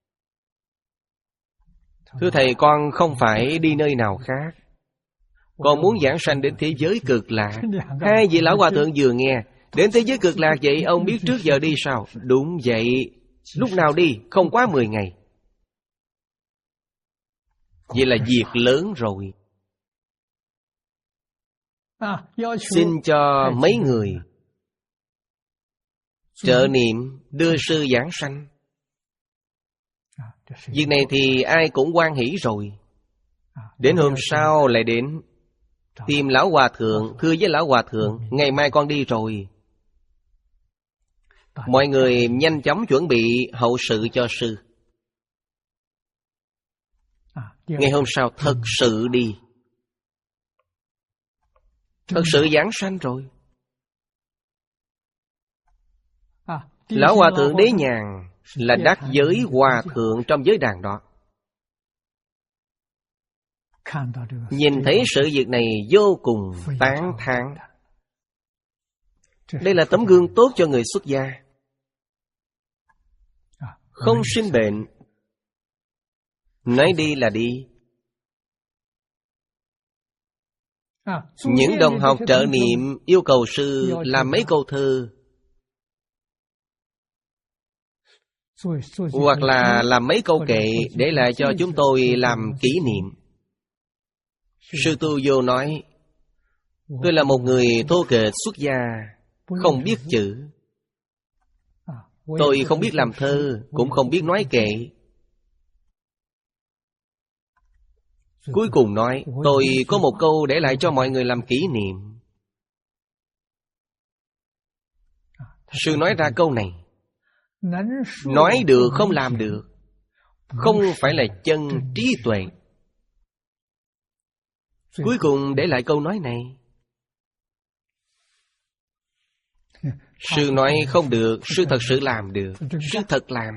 thưa thầy, con không phải đi nơi nào khác, con muốn giảng sanh đến thế giới Cực Lạc. Hai vị lão hòa thượng vừa nghe, đến thế giới Cực Lạc vậy, ông biết trước giờ đi sao? Đúng vậy. Lúc nào đi? Không quá mười ngày. Vậy là việc lớn rồi. Xin cho mấy người trợ niệm đưa sư giảng sanh. Việc này thì ai cũng hoan hỷ rồi. Đến hôm sau lại đến tìm lão hòa thượng, thưa với lão hòa thượng, ngày mai con đi rồi. Mọi người nhanh chóng chuẩn bị hậu sự cho sư. Ngày hôm sau thật sự đi, thật sự giảng sanh rồi. Lão hòa thượng Đế Nhàn là đắc giới hòa thượng trong giới đàn đó. Nhìn thấy sự việc này vô cùng tán thán. Đây là tấm gương tốt cho người xuất gia. Không sinh bệnh, nói đi là đi. Những đồng học trợ niệm yêu cầu sư làm mấy câu thơ, hoặc là làm mấy câu kệ để lại cho chúng tôi làm kỷ niệm. Sư Tu Vô nói, tôi là một người thô kệch xuất gia, không biết chữ. Tôi không biết làm thơ, cũng không biết nói kệ. Cuối cùng nói, tôi có một câu để lại cho mọi người làm kỷ niệm. Sư nói ra câu này, nói được không làm được, không phải là chân trí tuệ. Cuối cùng để lại câu nói này. Sư nói không được, sư thật sự làm được, sư thật làm.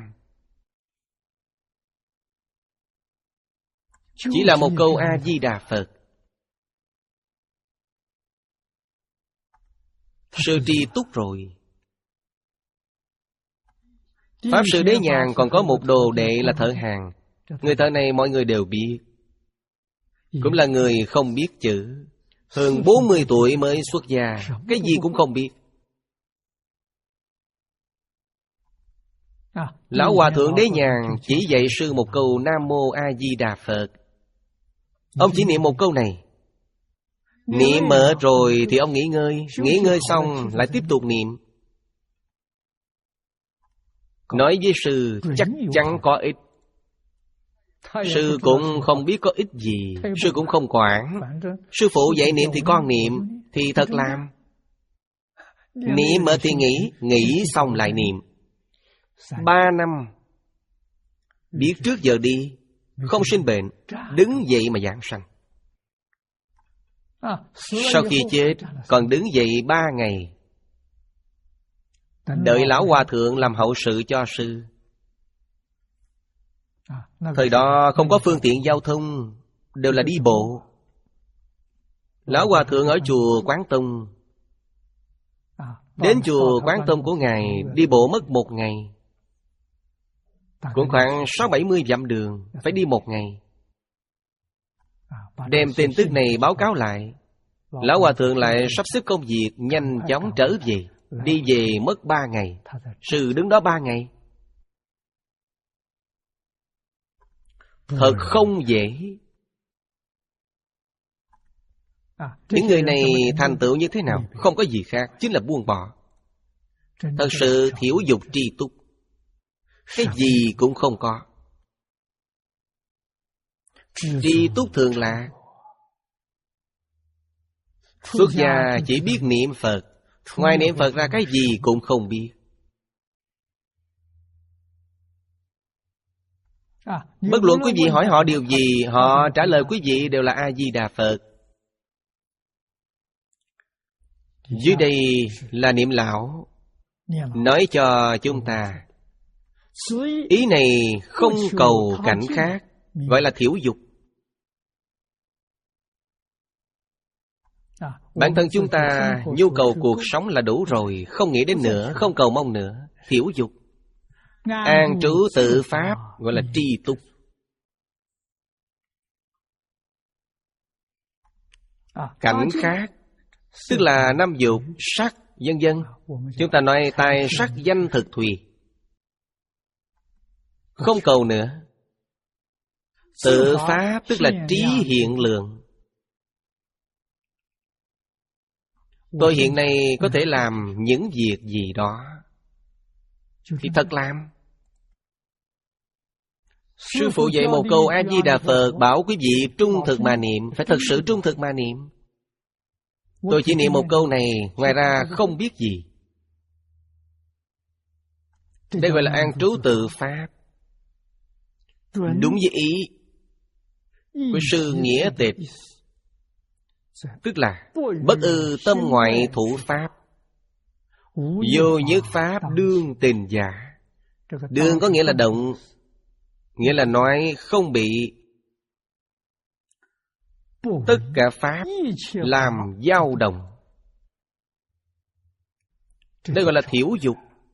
Chỉ là một câu A-di-đà Phật. Sư tri túc rồi. Pháp Sư Đế Nhàn còn có một đồ đệ là thợ hàn. Người thợ này mọi người đều biết, cũng là người không biết chữ. Hơn bốn mươi tuổi mới xuất gia, cái gì cũng không biết. Lão Hòa Thượng Đế Nhàn chỉ dạy sư một câu Nam Mô A Di Đà Phật. Ông chỉ niệm một câu này. Niệm mệt rồi thì ông nghỉ ngơi. Nghỉ ngơi xong lại tiếp tục niệm. Nói với sư chắc chắn có ích. Sư cũng không biết có ích gì, sư cũng không quản. Sư phụ dạy niệm thì con niệm, thì thật làm. Niệm mệt thì nghỉ, nghỉ xong lại niệm. Ba năm biết trước giờ đi, không sinh bệnh, đứng dậy mà giảng sanh. Sau khi chết còn đứng dậy ba ngày, đợi Lão Hòa Thượng làm hậu sự cho sư. Thời đó không có phương tiện giao thông, đều là đi bộ. Lão Hòa Thượng ở chùa Quán Tông, đến chùa Quán Tông của Ngài đi bộ mất một ngày, cũng khoảng sáu bảy mươi dặm đường, phải đi một ngày. Đem tin tức này báo cáo lại, Lão Hòa Thượng lại sắp xếp công việc nhanh chóng trở về. Đi về mất ba ngày, sư đứng đó ba ngày. Thật không dễ. Những người này thành tựu như thế nào? Không có gì khác, chính là buông bỏ. Thật sự thiểu dục tri túc, cái gì cũng không có. Tri túc thường là xuất gia chỉ biết niệm Phật, ngoài niệm Phật ra cái gì cũng không biết. Bất luận quý vị hỏi họ điều gì, họ trả lời quý vị đều là A-di-đà Phật. Dưới đây là niệm lão nói cho chúng ta, ý này không cầu cảnh khác, gọi là thiểu dục. Bản thân chúng ta nhu cầu cuộc sống là đủ rồi, không nghĩ đến nữa, không cầu mong nữa. Thiểu dục. An trú tự pháp gọi là tri túc. Cảnh khác tức là năm dục, sắc, vân vân. Chúng ta nói tài sắc danh thực thùy, không cầu nữa. Tự pháp tức là trí hiện lượng. Tôi hiện nay có thể làm những việc gì đó thì thật làm. Sư phụ dạy một câu A-di-đà Phật, bảo quý vị trung thực mà niệm, phải thật sự trung thực mà niệm. Tôi chỉ niệm một câu này, ngoài ra không biết gì. Đây gọi là an trú tự pháp, đúng với ý của sư Nghĩa Tịch, tức là bất ư tâm ngoại thủ pháp, vô nhất pháp đương tình giả. Đương có nghĩa là động, nghĩa là nói không bị tất cả pháp làm dao động. Đây gọi là thiểu dục.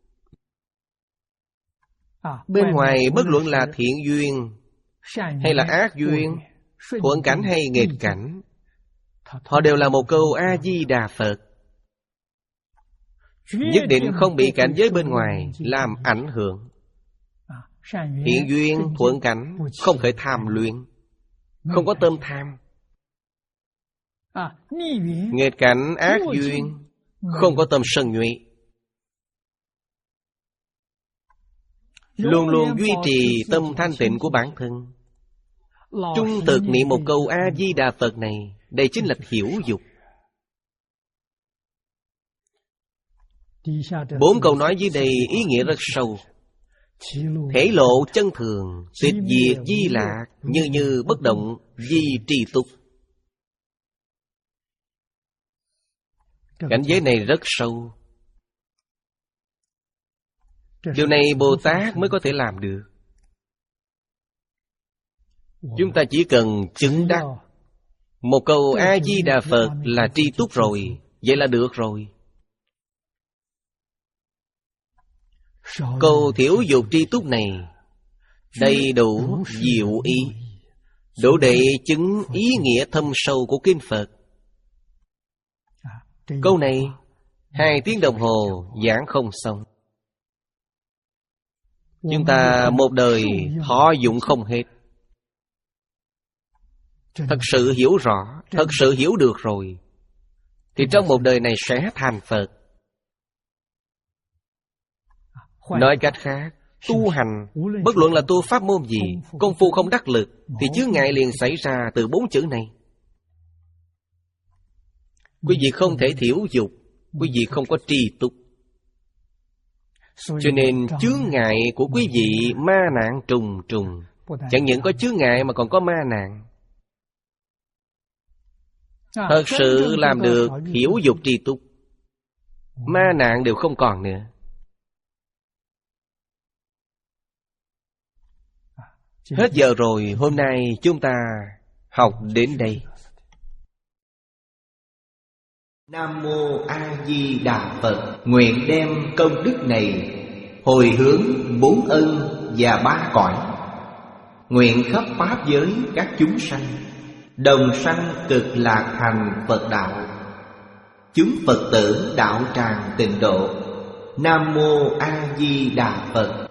Bên ngoài bất luận là thiện duyên hay là ác duyên, thuận cảnh hay nghịch cảnh, họ đều là một câu A-di-đà Phật. Nhất định không bị cảnh giới bên ngoài làm ảnh hưởng. Hiện duyên thuận cảnh, không khởi tham luyện, không có tâm tham. Nghịch cảnh ác duyên, không có tâm sân nhuệ. Luôn luôn duy trì tâm thanh tịnh của bản thân. Trung thực niệm một câu A-di-đà Phật này, đây chính là hiểu dục. Bốn câu nói dưới đây ý nghĩa rất sâu. Thể lộ chân thường, tịch diệt di lạc, như như bất động, di tri túc. Cảnh giới này rất sâu. Điều này Bồ Tát mới có thể làm được. Chúng ta chỉ cần chứng đắc một câu A-di-đà Phật là tri túc rồi. Vậy là được rồi. Câu thiểu dục tri túc này đầy đủ diệu ý, đủ để chứng ý nghĩa thâm sâu của kinh Phật. Câu này hai tiếng đồng hồ giảng không xong. Chúng ta một đời thọ dụng không hết. Thật sự hiểu rõ, thật sự hiểu được rồi, thì trong một đời này sẽ thành Phật. Nói cách khác, tu hành, bất luận là tu pháp môn gì, công phu không đắc lực, thì chướng ngại liền xảy ra từ bốn chữ này. Quý vị không thể thiểu dục, quý vị không có tri túc. Cho nên chướng ngại của quý vị ma nạn trùng trùng. Chẳng những có chướng ngại mà còn có ma nạn. Thật sự làm được hiểu dục tri túc, ma nạn đều không còn nữa. Hết giờ rồi, hôm nay chúng ta học đến đây. Nam Mô A Di Đà Phật. Nguyện đem công đức này hồi hướng bốn ân và ba cõi, nguyện khắp pháp giới các chúng sanh đồng sanh cực lạc thành Phật đạo. Chúng Phật tử đạo tràng tịnh độ. Nam Mô A Di Đà Phật.